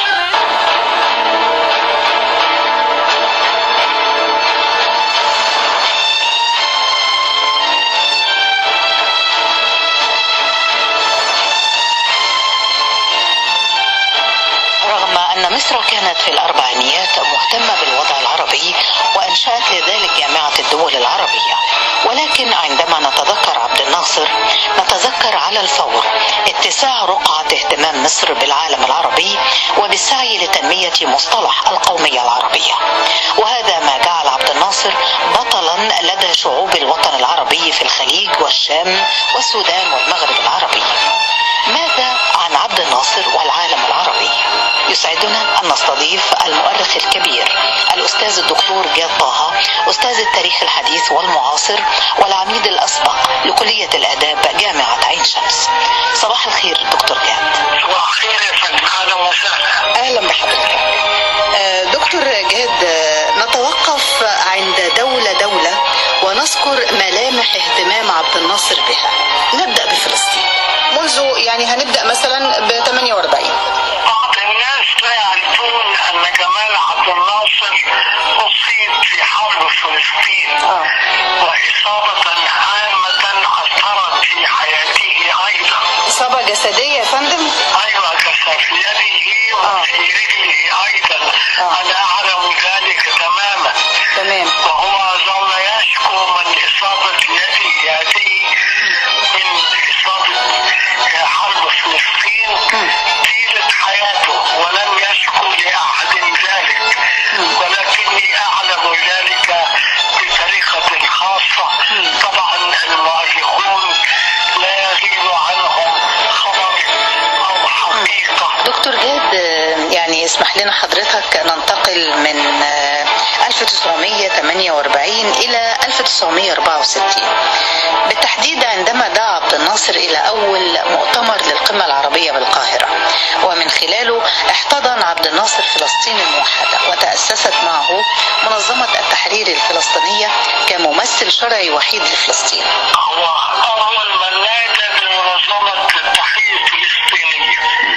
رغم أن مصر كانت في الأربعينيات مهتمة بالوضع العربي وأنشأت لذلك جامعة الدول العربية، ولكن عندما نتذكر عبد الناصر نتذكر على الفور اتساع رقعة اهتمام مصر بالعالم العربي وبالسعي لتنمية مصطلح القومية العربية، وهذا ما جعل عبد الناصر بطلا لدى شعوب الوطن العربي في الخليج والشام والسودان والمغرب العربي. ماذا عن عبد الناصر والعالم العربي؟ يسعدنا أن نستضيف المؤرخ الكبير الأستاذ الدكتور جاد طه، أستاذ التاريخ الحديث والمعاصر والعميد الأسبق لكلية الآداب جامعة عين شمس. صباح الخير دكتور جاد. صباح الخير يا فندم، أهلا وسهلا. أهلا بحضرتك. دكتور جاد، نتوقف عند دولة دولة ونذكر ملامح اهتمام عبد الناصر بها. نبدأ بفلسطين منذ يعني هنبدأ مثلا ب ثمانية وأربعين. بعض الناس لا يعرفون أن جمال عبد الناصر أصيب في حرب فلسطين آه. وإصابة عامة أثرت في حياته أيضا. إصابة جسدية يا فندم؟ أيوة، كسر في يده وفي رجله أيضا. آه. أنا أعلم ذلك تماما. تمام. وهو ظل يشكو من إصابة يده هذه من إصابة حرب فلسطين طيلة حياته، ولم يشكو لأحد ذلك، ولكني أعلم ذلك بطريقة خاصة. طبعا المؤرخون لا يغيب عنهم خبر أو حقيقة. دكتور جاد، يعني اسمح لنا حضرتك ننتقل من ألف وتسعمية وثمانية وأربعين إلى ألف وتسعمية وأربعة وستين بالتحديد، عندما دعا عبد الناصر إلى أول مؤتمر للقمة العربية بالقاهرة، ومن خلاله احتضن عبد الناصر فلسطين الموحدة وتأسست معه منظمة التحرير الفلسطينية كممثل شرعي وحيد لفلسطين. هو أول من نادى بمنظمة التحرير الفلسطينية،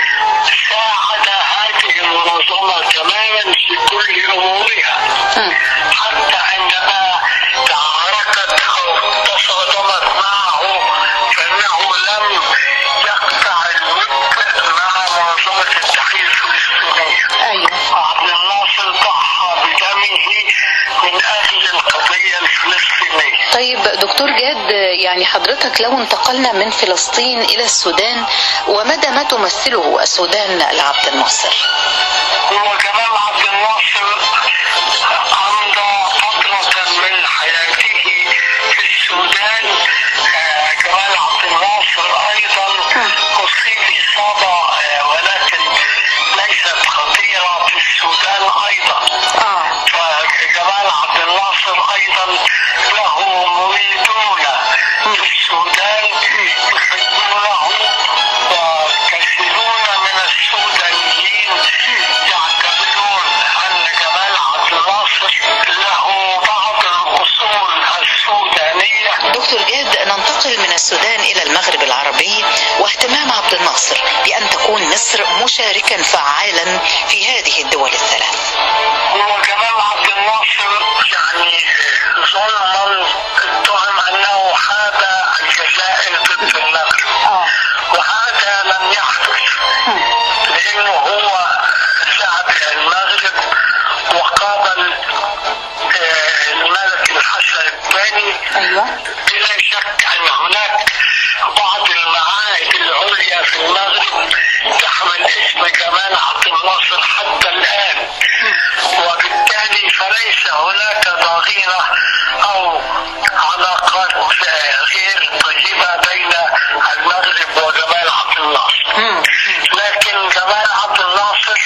ساعد هذه المنظمة تماما في كل أمورها، حتى عندما تعاركت أو تصادمت معه فإنه لم يقطع الود مع منظمة التحرير الفلسطينية. أيوة. عبد الناصر ضحى بدمه من أجل القضية الفلسطينية. طيب دكتور جاد، يعني حضرتك لو انتقلنا من فلسطين إلى السودان، ومدى ما تمثله السودان لعبد الناصر؟ هو جمال عبد الناصر أمضى فترة من حياته في السودان. جمال عبد الناصر أيضا أصيب إصابة ولكن ليست خطيرة في السودان أيضا. فجمال عبد الناصر أيضا له مريدون في السودان يحبونه الناصر بأن تكون مصر مشاركا فعالا في هذه الدول الثلاث؟ هو جمال عبد الناصر يعني ظلما اتهم انه حاد الجزائر ضد المغرب، وهذا لم يحدث لانه هو ذهب الى المغرب وقابل الملك الحسن الثاني. ايوه بلا شك ان هناك بعض المعاهد العليا في المغرب تحمل اسم جمال عبد الناصر حتى الان، وبالتالي فليس هناك ضغينه او علاقات غير طيبه بين المغرب وجمال عبد الناصر. لكن جمال عبد الناصر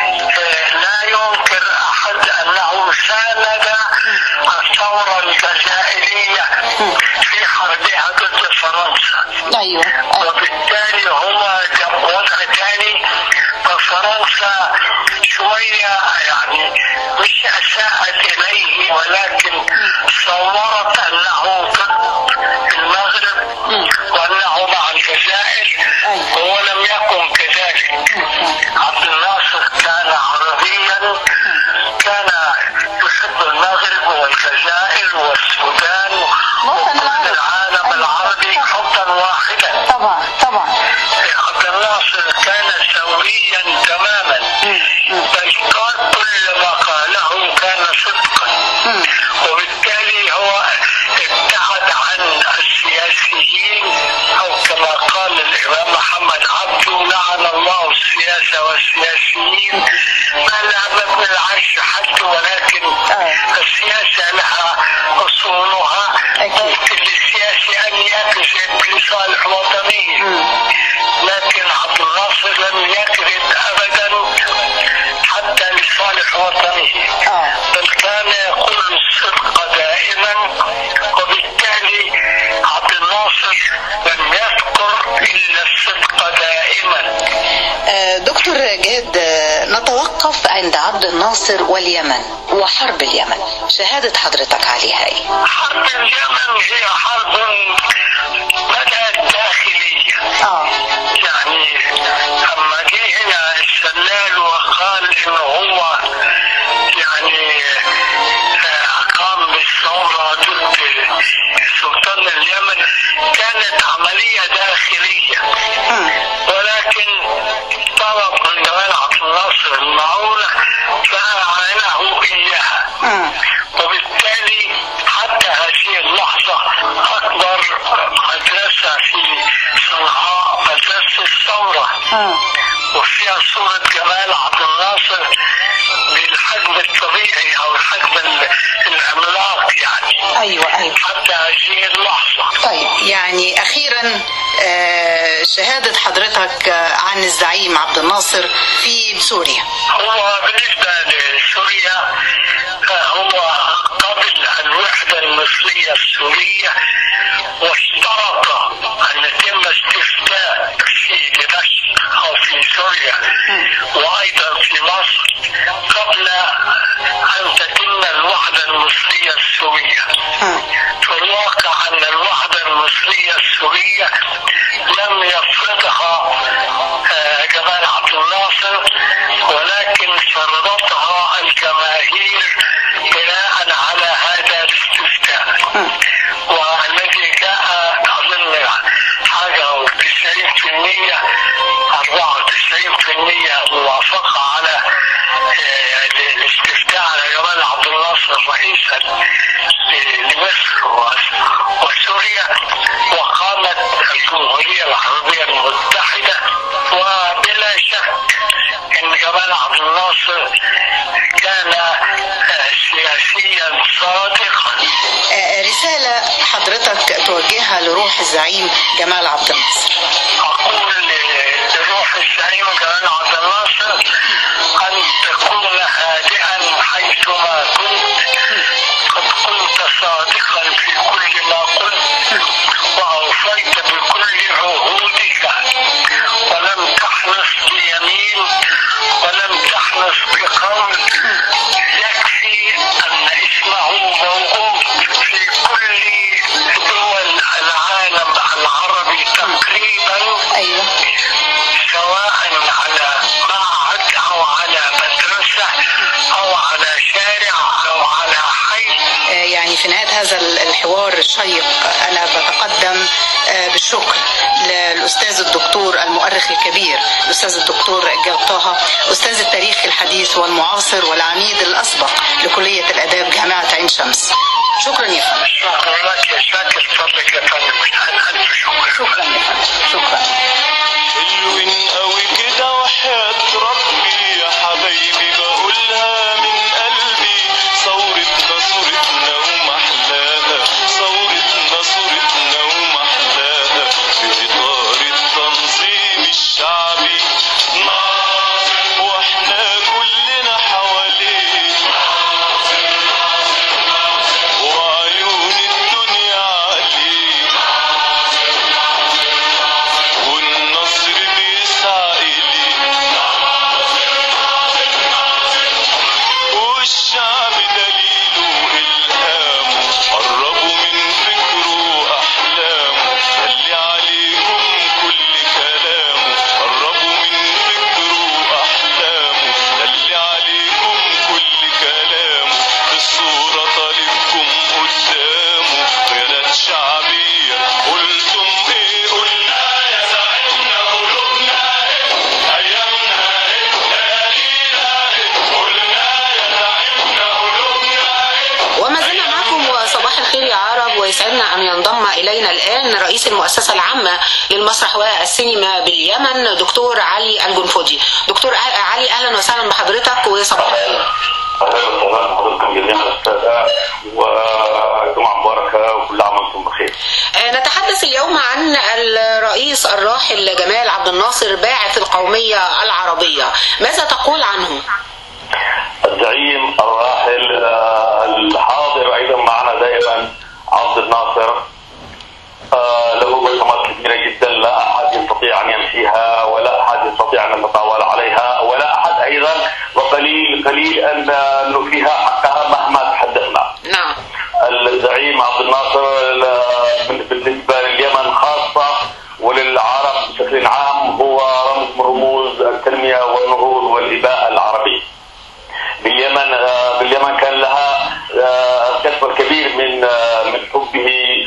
لا ينكر احد انه ساند الثوره الجزائريه في حربها ضد فرنسا. ايوه وبالتالي هو وضع ثاني، ففرنسا شويه يعني مش اساءت اليه ولكن صورت انه ضد المغرب وانه مع الجزائر، ولم يكن كذلك. عبد الناصر كان عربيا، كان يحب المغرب والجزائر والسودان وكل العالم العربي حبا واحدا. طبعا طبعا عبد الناصر كان ثوريا تماما، بل قال كل ما قاله كان صدقا، وبالتالي هو ابتعد عن السياسيين، او كما قال الامام محمد عبده لعن الله السياسه والسياسيين، ما لا مبنى العيش حد، ولكن السياسه لها اصولها، ممكن للسياسي ان يكذب لصالح وطنيه، لكن عبد الناصر لم يكذب ابدا حتى لصالح وطنه، بل كان يقول الصدق دائما، وبالتالي عبد الناصر لم يذكر الا الصدق دائما. دكتور جاد، نتوقف عند عبد الناصر واليمن وحرب اليمن، شهادة حضرتك عليها ايه؟ حرب اليمن هي حرب بدأت داخلية. اه يعني اما جه هنا السلال وقال انه هو يعني قام بالثورة ضد سلطان اليمن، كانت عملية داخلية، ولكن طلب من جمال عبد الناصر المعونة فأعانه إياها، وبالتالي حتى هذه اللحظة أكبر مدرسة في صنعاء مدرسة الثورة، وفيها صورة جمال عبد الناصر بالحجم الطبيعي أو الحجم العملاق يعني. ايوه ايوه حتى هذه اللحظة. طيب يعني اخيرا شهادة حضرتك عن الزعيم عبد الناصر في سوريا. هو بالنسبة لسوريا هو قبل الوحدة المصرية السورية، واشترط أن يتم استفتاء في دمشق أو في سوريا وأيضا في مصر قبل أن تتم الوحدة المصرية السورية. في الواقع أن الوحدة المصرية السورية لم يفرضها جمال عبد الناصر، ولكن فرضتها الجماهير بناء على هذا الاستفتاء، والذي جاء أظن حاجة وتسعين في المية أربعة وتسعين في المية موافقة على الاستفتاء على جمال عبد الناصر رئيسا لمصر وسوريا، وقامت الجمهورية العربية المتحدة. وبلا شك ان جمال عبد الناصر كان سياسيا صادقا. رسالة حضرتك توجهها لروح الزعيم جمال عبد الناصر. اقول لروح الزعيم جمال عبد الناصر ان تكون هادئا حيثما كنت، قد كنت صادقا في كل ما قلت واوفيت بكل عهودك، ولم تحنص بيمين ولم تحنص بقول. يكفي ان اسمه موجود في كل دول العالم العربي تقريبا، في نهاية هذا الحوار الشيق أنا بتقدم بالشكر للأستاذ الدكتور المؤرخ الكبير الأستاذ الدكتور جاد طه، أستاذ التاريخ الحديث والمعاصر والعميد الأسبق لكلية الآداب جامعة عين شمس. شكرا يا فندم. شكرا لك يا شاكر، فضلك يا فندم، ألف شكر. شكرا يا فندم. شكرا. حلوين قوي كده وحياة ربي يا حبايبي بقولها من قلبي، ثورتنا صورتنا ومحلاها، ثورتنا صورتنا ومحلاها في إطار التنظيم الشعبي ناصر واحنا كلنا حواليه، وعيون الدنيا عليه، والنصر بيسعى إليه، والشعب دليله إلهامه، قربوا من فكره أحلامه، خلي عليكم كل كلامه، قربوا من فكره أحلامه، خلي عليكم كل كلامه، الصورة طالبكم قدامه، قيادات شعبية قلتم إيه؟ قلنا يا زعيمنا قلوبنا إيه، أيامنا إيه، ليالينا إيه، قلنا يا زعيمنا قلوبنا إيه. وما زلنا معكم وصباح الخير يا عرب، ويسعدنا أن ينضم إلينا الآن رئيس المؤسسة العامة للمسرح والسينما باليمن دكتور علي الجنفودي. دكتور علي أهلا وسهلا بحضرتك وصباح الخير. اهلا وسهلا بحضراتكم جميعا الاستاذ، وجمعه مباركه وكل عام وانتم بخير. نتحدث اليوم عن الرئيس الراحل جمال عبد الناصر باعث القومية العربية، ماذا تقول عنه؟ الزعيم الراحل الحاضر ايضا معنا دائما عبد الناصر له بصمات كبيره جدا لا احد يستطيع ان يمشيها ولا احد يستطيع ان يتطاول عليها ولا احد ايضا، وقليل قليل ان نفيها حقها مهما تحدثنا. نعم. الزعيم عبد الناصر بالنسبه لليمن خاصه وللعرب بشكل عام هو رمز من رموز التنميه والنهوض والاباء العربي. باليمن باليمن كان لها الكسب الكبير من من حبه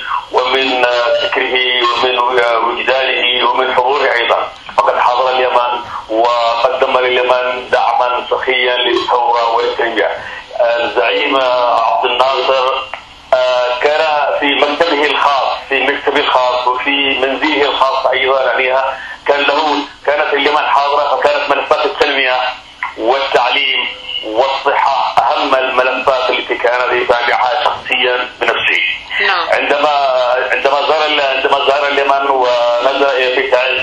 ومن فكره ومن وجدانه ومن حضوره ايضا، فقد حضر اليمن وقدم لليمن دعما سخيا للثوره والتنميه. الزعيم عبد الناصر كان في مكتبه الخاص في مكتبه الخاص وفي منزله الخاص ايضا عليها كان له كانت اليمن حاضره، فكانت ملفات التنميه والتعليم والصحة أهم الملفات التي كان يتابعها شخصيا بنفسه. نعم. عندما عندما زار عندما زار اليمن ونزل في تعز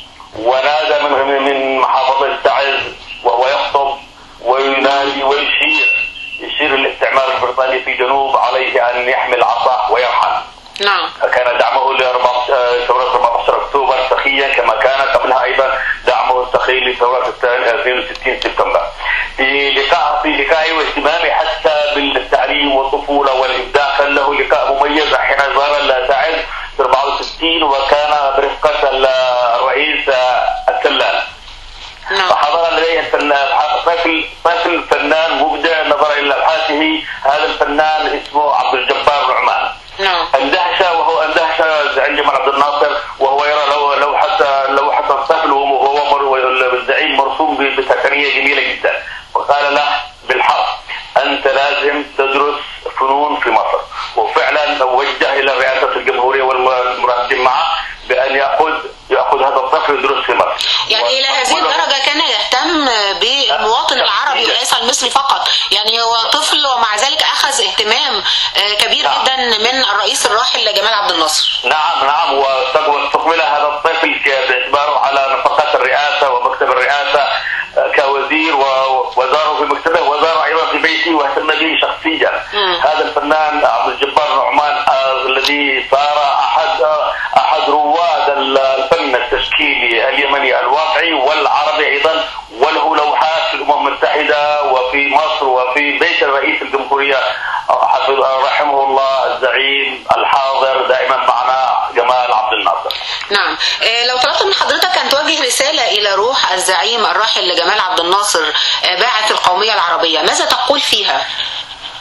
ونادى من من محافظة تعز وهو يخطب وينادي ويشير يشير الاستعمار البريطاني في جنوب عليه أن يحمل عصاه ويرحل. نعم. كان دعمه لثورة أربعة عشر أكتوبر سخيا كما كان قبلها أيضا دعمه السخي لثورة اثنين وستين سبتمبر. في لقاء في لقائه واهتمامه حتى بالتعليم والطفولة والإبداع كان له لقاء مميز حين زار تعز في أربعة وستين وكان برفقة الرئيس السلال. نعم. فحضر لديه الفنان طفل طفل فنان مبدع نظرا إلى أبحاثه، هذا الفنان اسمه عبد الجبار نعمان. نعم. اندهش وهو اندهش الزعيم جمال عبد الناصر وهو يرى لو لو حتى لو حتى الطفل وهو الزعيم مرسوم بتقنيه جميله جدا، وقال له بالحق انت لازم تدرس فنون في مصر، وفعلا وجه الى رئاسه الجمهوريه والمراسلين معه بان ياخذ ياخذ هذا الطفل يدرس في مصر. يعني الى هذه الدرجه كان يهتم بالمواطن العربي وليس المصري فقط، يعني هو طفل ومع ذلك اخذ اهتمام كبير نعم. جدا من الرئيس الراحل جمال عبد الناصر. نعم نعم، واستقبل هذا الطفل باعتباره على نفقات الرئاسه ومكتب الرئاسه كوزير وزاره في مكتبه وزاره ايضا في بيته واهتم به شخصيا. م. هذا الفنان عبد الجبار نعمان الذي صار احد احد رواد الفن التشكيلي اليمني الواقعي والعربي ايضا، وله لوحات في الامم المتحده وفي مصر وفي بيت الرئيس الجمهوريه حفظ رحمه الله الزعيم الحاضر دائما معنا جمال عبد الناصر. نعم. لو طلبت من حضرتك ان توجه رساله الى روح الزعيم الراحل جمال عبد الناصر باعث القوميه العربيه، ماذا تقول فيها؟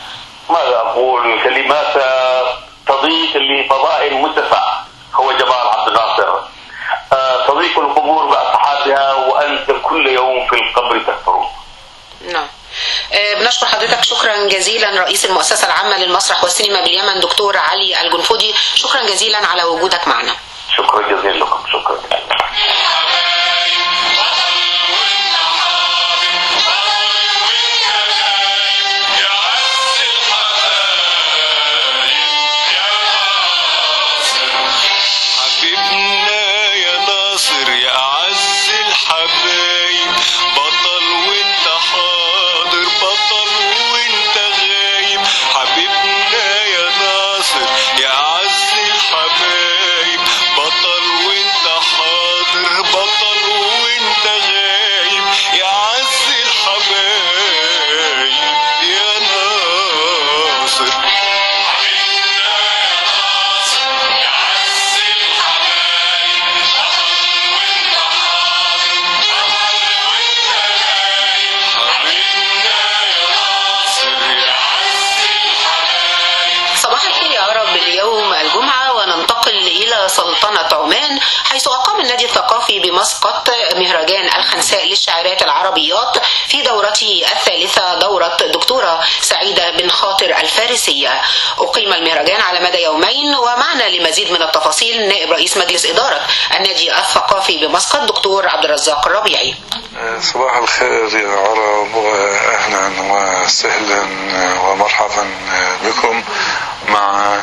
ماذا أقول، كلمات تضيف لفضائل مرتفع هو جمال عبد الناصر. تضيف القبور بأصحابها وأنت كل يوم في القبر تكفر. نعم. بنشكر حضرتك شكرا جزيلا رئيس المؤسسة العامة للمسرح والسينما باليمن دكتور علي الجنفودي، شكرا جزيلا على وجودك معنا. شكرا جزيلا لكم. شكرا جزيلا. سلطنة عمان، حيث أقام النادي الثقافي بمسقط مهرجان الخنساء للشاعرات العربيات في دورته الثالثة، دورة دكتورة سعيدة بن خاطر الفارسية. أقيم المهرجان على مدى يومين، ومعنا لمزيد من التفاصيل نائب رئيس مجلس إدارة النادي الثقافي بمسقط دكتور عبد الرزاق الربيعي. صباح الخير يا عرب، وأهلا وسهلا ومرحبا بكم مع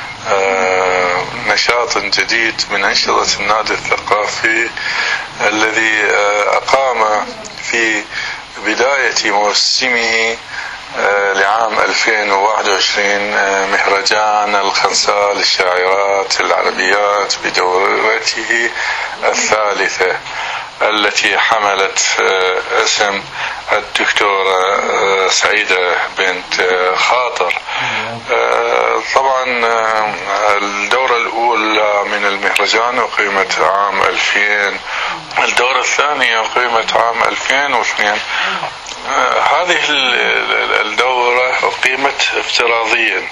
نشاط جديد من أنشطة النادي الثقافي الذي أقام في بداية موسمه لعام ألفين وواحد وعشرين مهرجان الخنساء للشاعرات العربيات بدورته الثالثة التي حملت اسم الدكتورة سعيدة بنت خاطر. طبعا الدورة الأولى من المهرجان أقيمت عام ألفين، الدورة الثانية أقيمت عام ألفين واثنين. هذه الدورة أقيمت افتراضيا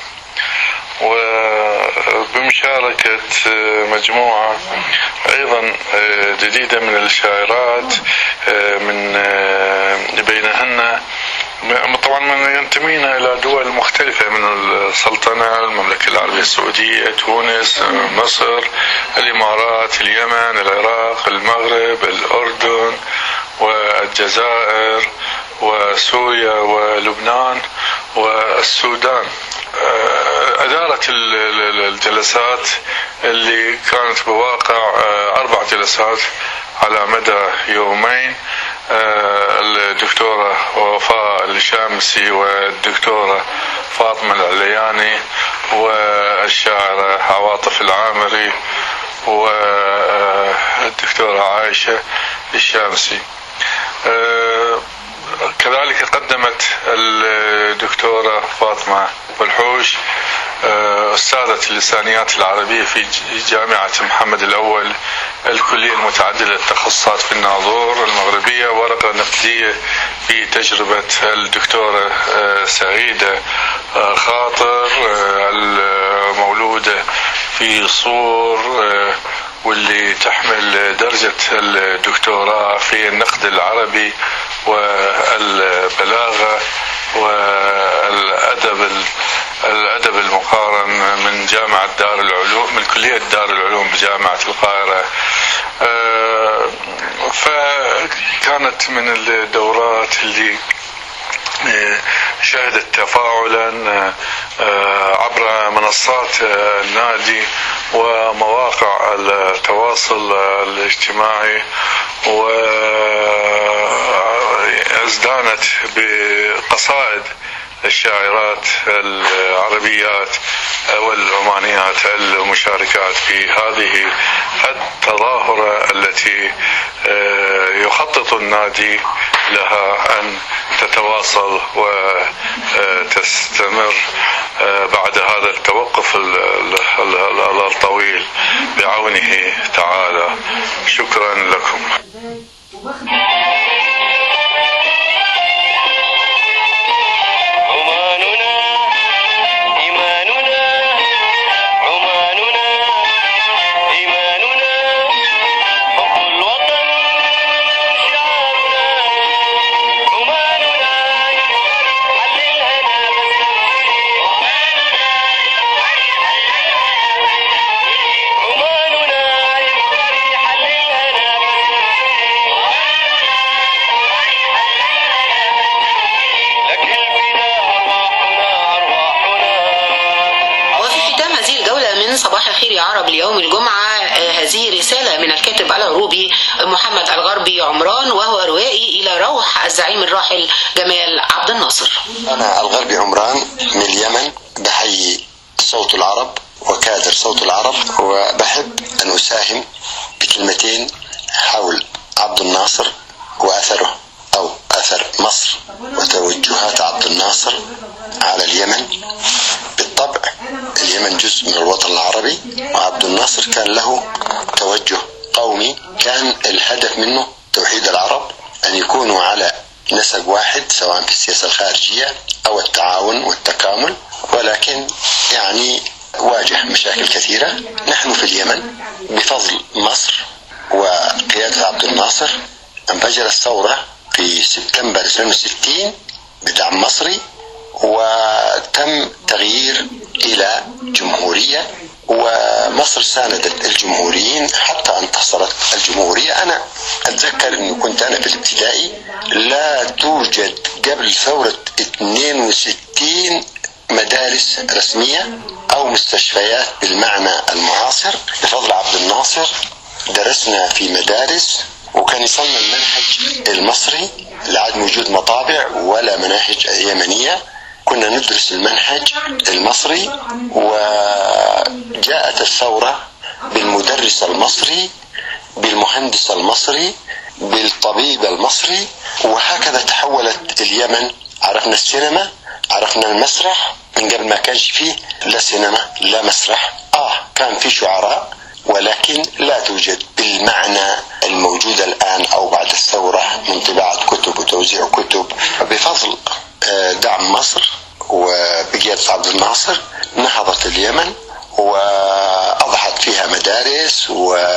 وبمشاركة مجموعة أيضا جديدة من الشاعرات، من بينهن طبعا من ينتمين إلى دول مختلفة من السلطنة، المملكة العربية السعودية، تونس، مصر، الإمارات، اليمن، العراق، المغرب، الأردن والجزائر وسوريا ولبنان والسودان. أدارت الجلسات اللي كانت بواقع أربع جلسات على مدى يومين الدكتورة وفاء الشامسي والدكتورة فاطمة العلياني والشاعرة عواطف العامري والدكتورة عائشة الشامسي. كذلك قدمت الدكتورة فاطمة والحوش أستاذة اللسانيات العربية في جامعة محمد الأول الكلية المتعددة التخصصات في الناظور المغربية ورقة نقدية في تجربة الدكتورة سعيدة خاطر المولودة في صور واللي تحمل درجة الدكتوراه في النقد العربي والبلاغة والأدب الأدب المقارن من جامعة دار العلوم، من كلية دار العلوم بجامعة القاهرة. فكانت من الدورات اللي شهدت تفاعلا عبر منصات النادي ومواقع التواصل الاجتماعي، وازدانت بقصائد الشاعرات العربيات والعمانيات المشاركات في هذه التظاهرة التي يخطط النادي لها أن تتواصل وتستمر بعد هذا التوقف الطويل بعونه تعالى. شكرا لكم. عماننا الخير يا عرب ليوم الجمعة. هذه رسالة من الكاتب العروبي محمد الغربي عمران، وهو روائي إلى روح الزعيم الراحل جمال عبد الناصر. أنا الغربي عمران من اليمن، بحيي صوت العرب وكادر صوت العرب، وبحب أن أساهم بكلمتين حول عبد الناصر وأثره أو أثر مصر وتوجهات عبد الناصر على اليمن. بالطبع اليمن جزء من الوطن العربي، وعبد الناصر كان له توجه قومي، كان الهدف منه توحيد العرب، أن يكونوا على نسق واحد سواء في السياسة الخارجية أو التعاون والتكامل، ولكن يعني واجه مشاكل كثيرة. نحن في اليمن بفضل مصر وقيادة عبد الناصر انفجرت ثورة في سبتمبر اثنين وستين بدعم مصري، وتم تغيير إلى جمهورية، ومصر ساندت الجمهوريين حتى انتصرت الجمهورية. أنا أتذكر أنه كنت أنا في الابتدائي، لا توجد قبل ثورة اثنين وستين مدارس رسمية أو مستشفيات بالمعنى المعاصر. بفضل عبد الناصر درسنا في مدارس، وكان يصلنا المنهج المصري، لا عاد موجود مطابع ولا مناهج يمنية، كنا ندرس المنهج المصري. وجاءت الثورة بالمدرس المصري، بالمهندس المصري، بالطبيب المصري، وهكذا تحولت اليمن. عرفنا السينما، عرفنا المسرح، من قبل ما كانش فيه لا سينما لا مسرح. آه كان في شعراء، ولكن لا توجد بالمعنى الموجود الآن أو بعد الثورة من طباعة كتب وتوزيع كتب. بفضل دعم مصر وبقيادة عبد الناصر نهضت اليمن، وأضحت فيها مدارس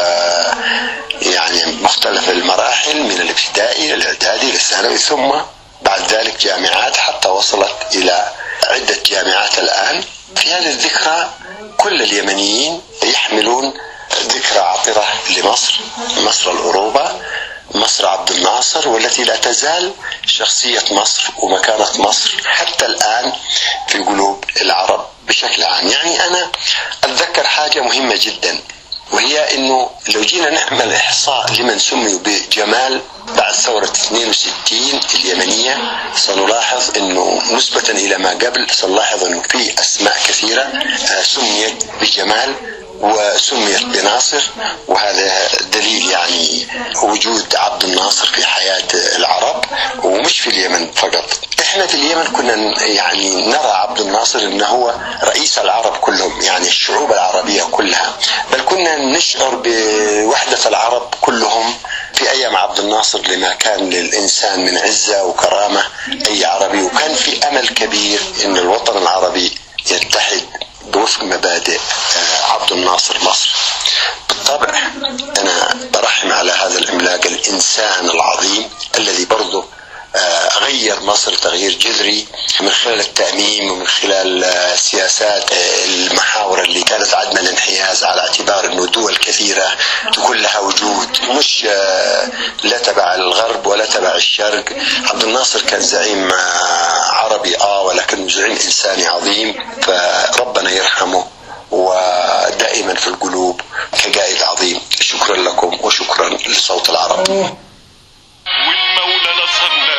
ويعني مختلف المراحل من الابتدائي للإعدادي للثانوي، ثم بعد ذلك جامعات، حتى وصلت إلى عدة جامعات الآن. في هذه الذكرى كل اليمنيين يحملون ذكرى عطرة لمصر، مصر العروبة، مصر عبد الناصر، والتي لا تزال شخصية مصر ومكانة مصر حتى الآن في قلوب العرب بشكل عام. يعني أنا أتذكر حاجة مهمة جدا، وهي أنه لو جينا نعمل إحصاء لمن سميوا بجمال بعد ثورة اثنين وستين اليمنية، سنلاحظ أنه نسبة إلى ما قبل سنلاحظ أنه في أسماء كثيرة سميت بجمال وسميت بناصر، وهذا دليل يعني وجود عبد الناصر في حياة العرب، ومش في اليمن فقط. احنا في اليمن كنا يعني نرى عبد الناصر انه هو رئيس العرب كلهم، يعني الشعوب العربية كلها، بل كنا نشعر بوحدة العرب كلهم في ايام عبد الناصر لما كان للانسان من عزة وكرامة اي عربي، وكان في امل كبير ان الوطن العربي يتحد بوفق مبادئ عبد الناصر مصر. بالطبع أنا برحم على هذا العملاق الإنسان العظيم الذي برضه غير مصر تغيير جذري من خلال التأميم ومن خلال سياسات المحاور اللي كانت عدم الانحياز، على اعتبار أنه دول كثيرة تكون لها وجود، مش لا تبع الغرب ولا تبع الشرق. عبد الناصر كان زعيم عربي آه ولكن زعيم إنساني عظيم، فربنا يرحمه ودائما في القلوب كقائد عظيم. شكرا لكم وشكرا لصوت العرب. والمولى نصرنا،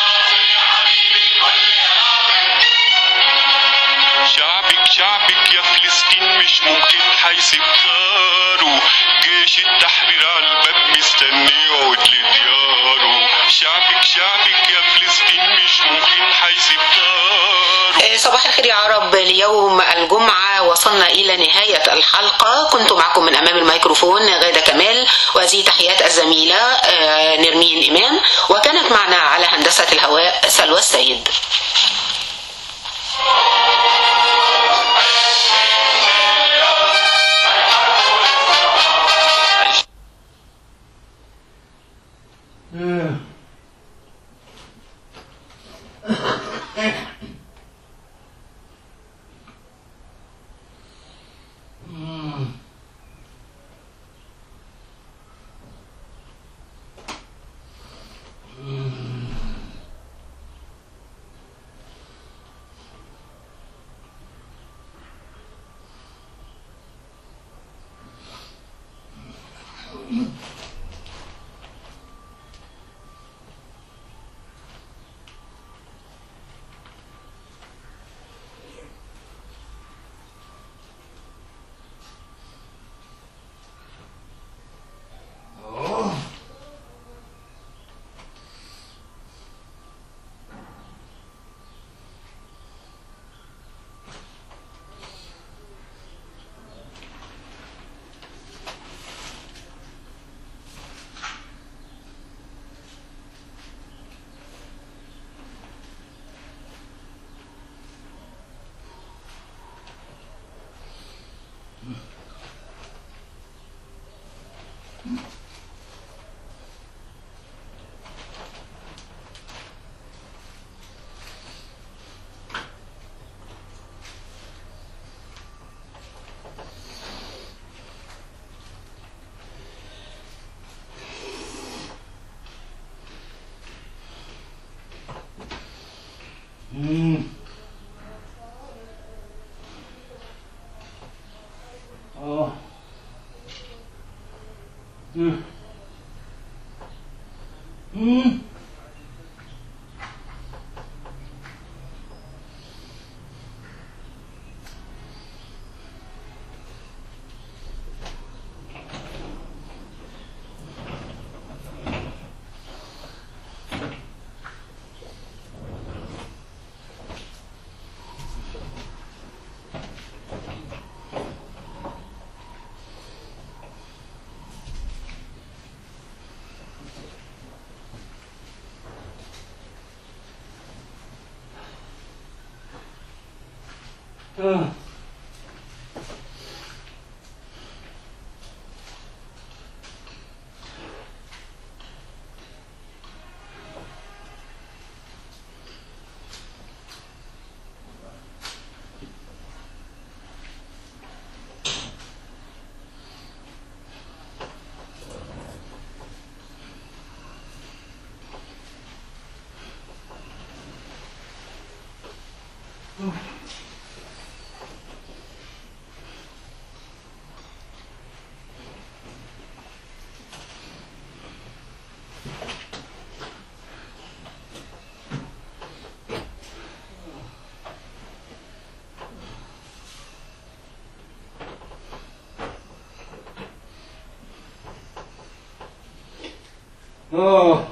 شعبك شعبك يا فلسطين مش ممكن حيسيب داره، جيش التحرير على الباب مستني يعود لدياره. شعبك شعبك يا فلسطين مش ممكن حيسيب داره. صباح الخير يا عرب ليوم الجمعة، وصلنا إلى نهاية الحلقة. كنت معكم من أمام الميكروفون غادة كمال، وهذه تحيات الزميلة نرمين إمام، وكانت معنا على هندسة الهواء سلوى السيد. اه اه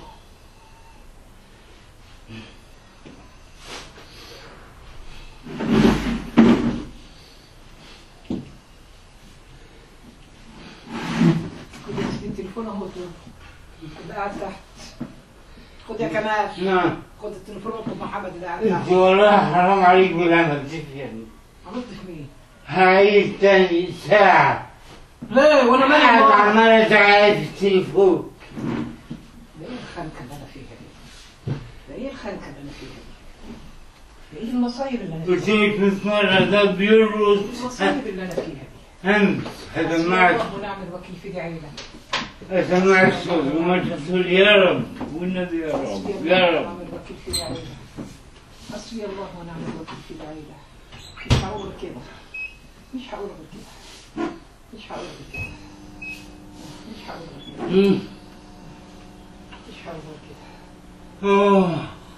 التليفون اهو اللي قاعد تحت. خد يا كمال. نعم. خد التليفون واطلب محمد اللي قاعد تحت. والله حرام عليك ولا عملتش يعني. عملت في مين؟ هاي تاني ساعة. ليه وانا مالي؟ قاعد عمال اتعاد في التليفون. ده ايه الخنكة اللي انا فيها دي؟ ده ايه الخنكة اللي انا فيها دي؟ ده ايه المصايب اللي انا فيها؟ قلت لك مية مرة ده بيرقص. المصايب اللي انا فيها دي. أنت هسمعك. الله ونعم الوكيل في دي عينك. أسمعك صوت وما تقول يا رب والنبي يا رب يا رب. ونعم الوكيل في دي عينك. حسبي الله ونعم الوكيل في دي عينك. مش هقول كده. مش هقول كده. مش هقول كده. مش هقول كده. مش هقول كده. أوه.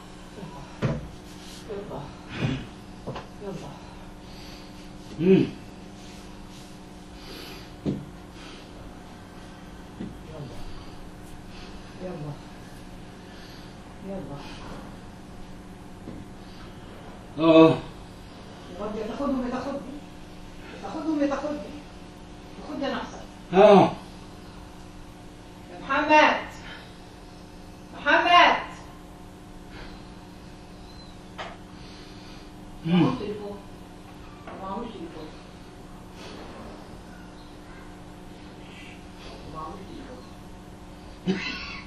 يلا. يلا. يلا. يلا يلا اه يا يا تاخدهم يا تاخدني تاخدهم يا تاخدني تاخدني انا احسن. اه يا محمد محمد معهوش تليفون معهوش تليفون معهوش تليفون.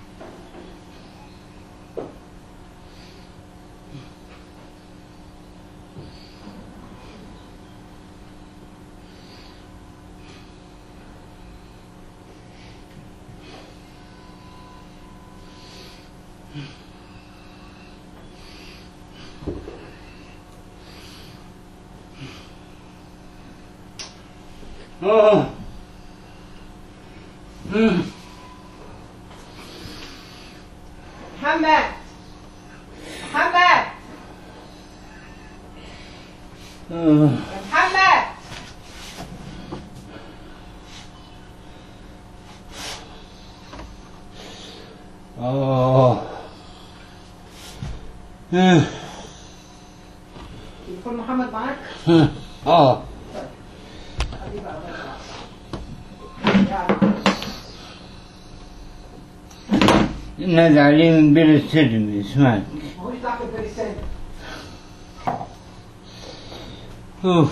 اه محمد محمد اه يا محمد اه اه تليفون محمد معاك؟ اه خليه بقى الله نادى عليه من بير السلم يسمعك. ماهوش تحت البير السلم. اوف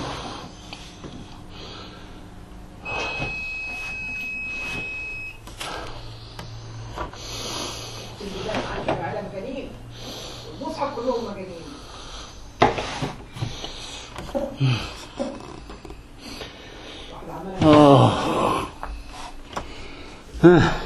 العالم مجانين المصحف كلهم مجانين. اه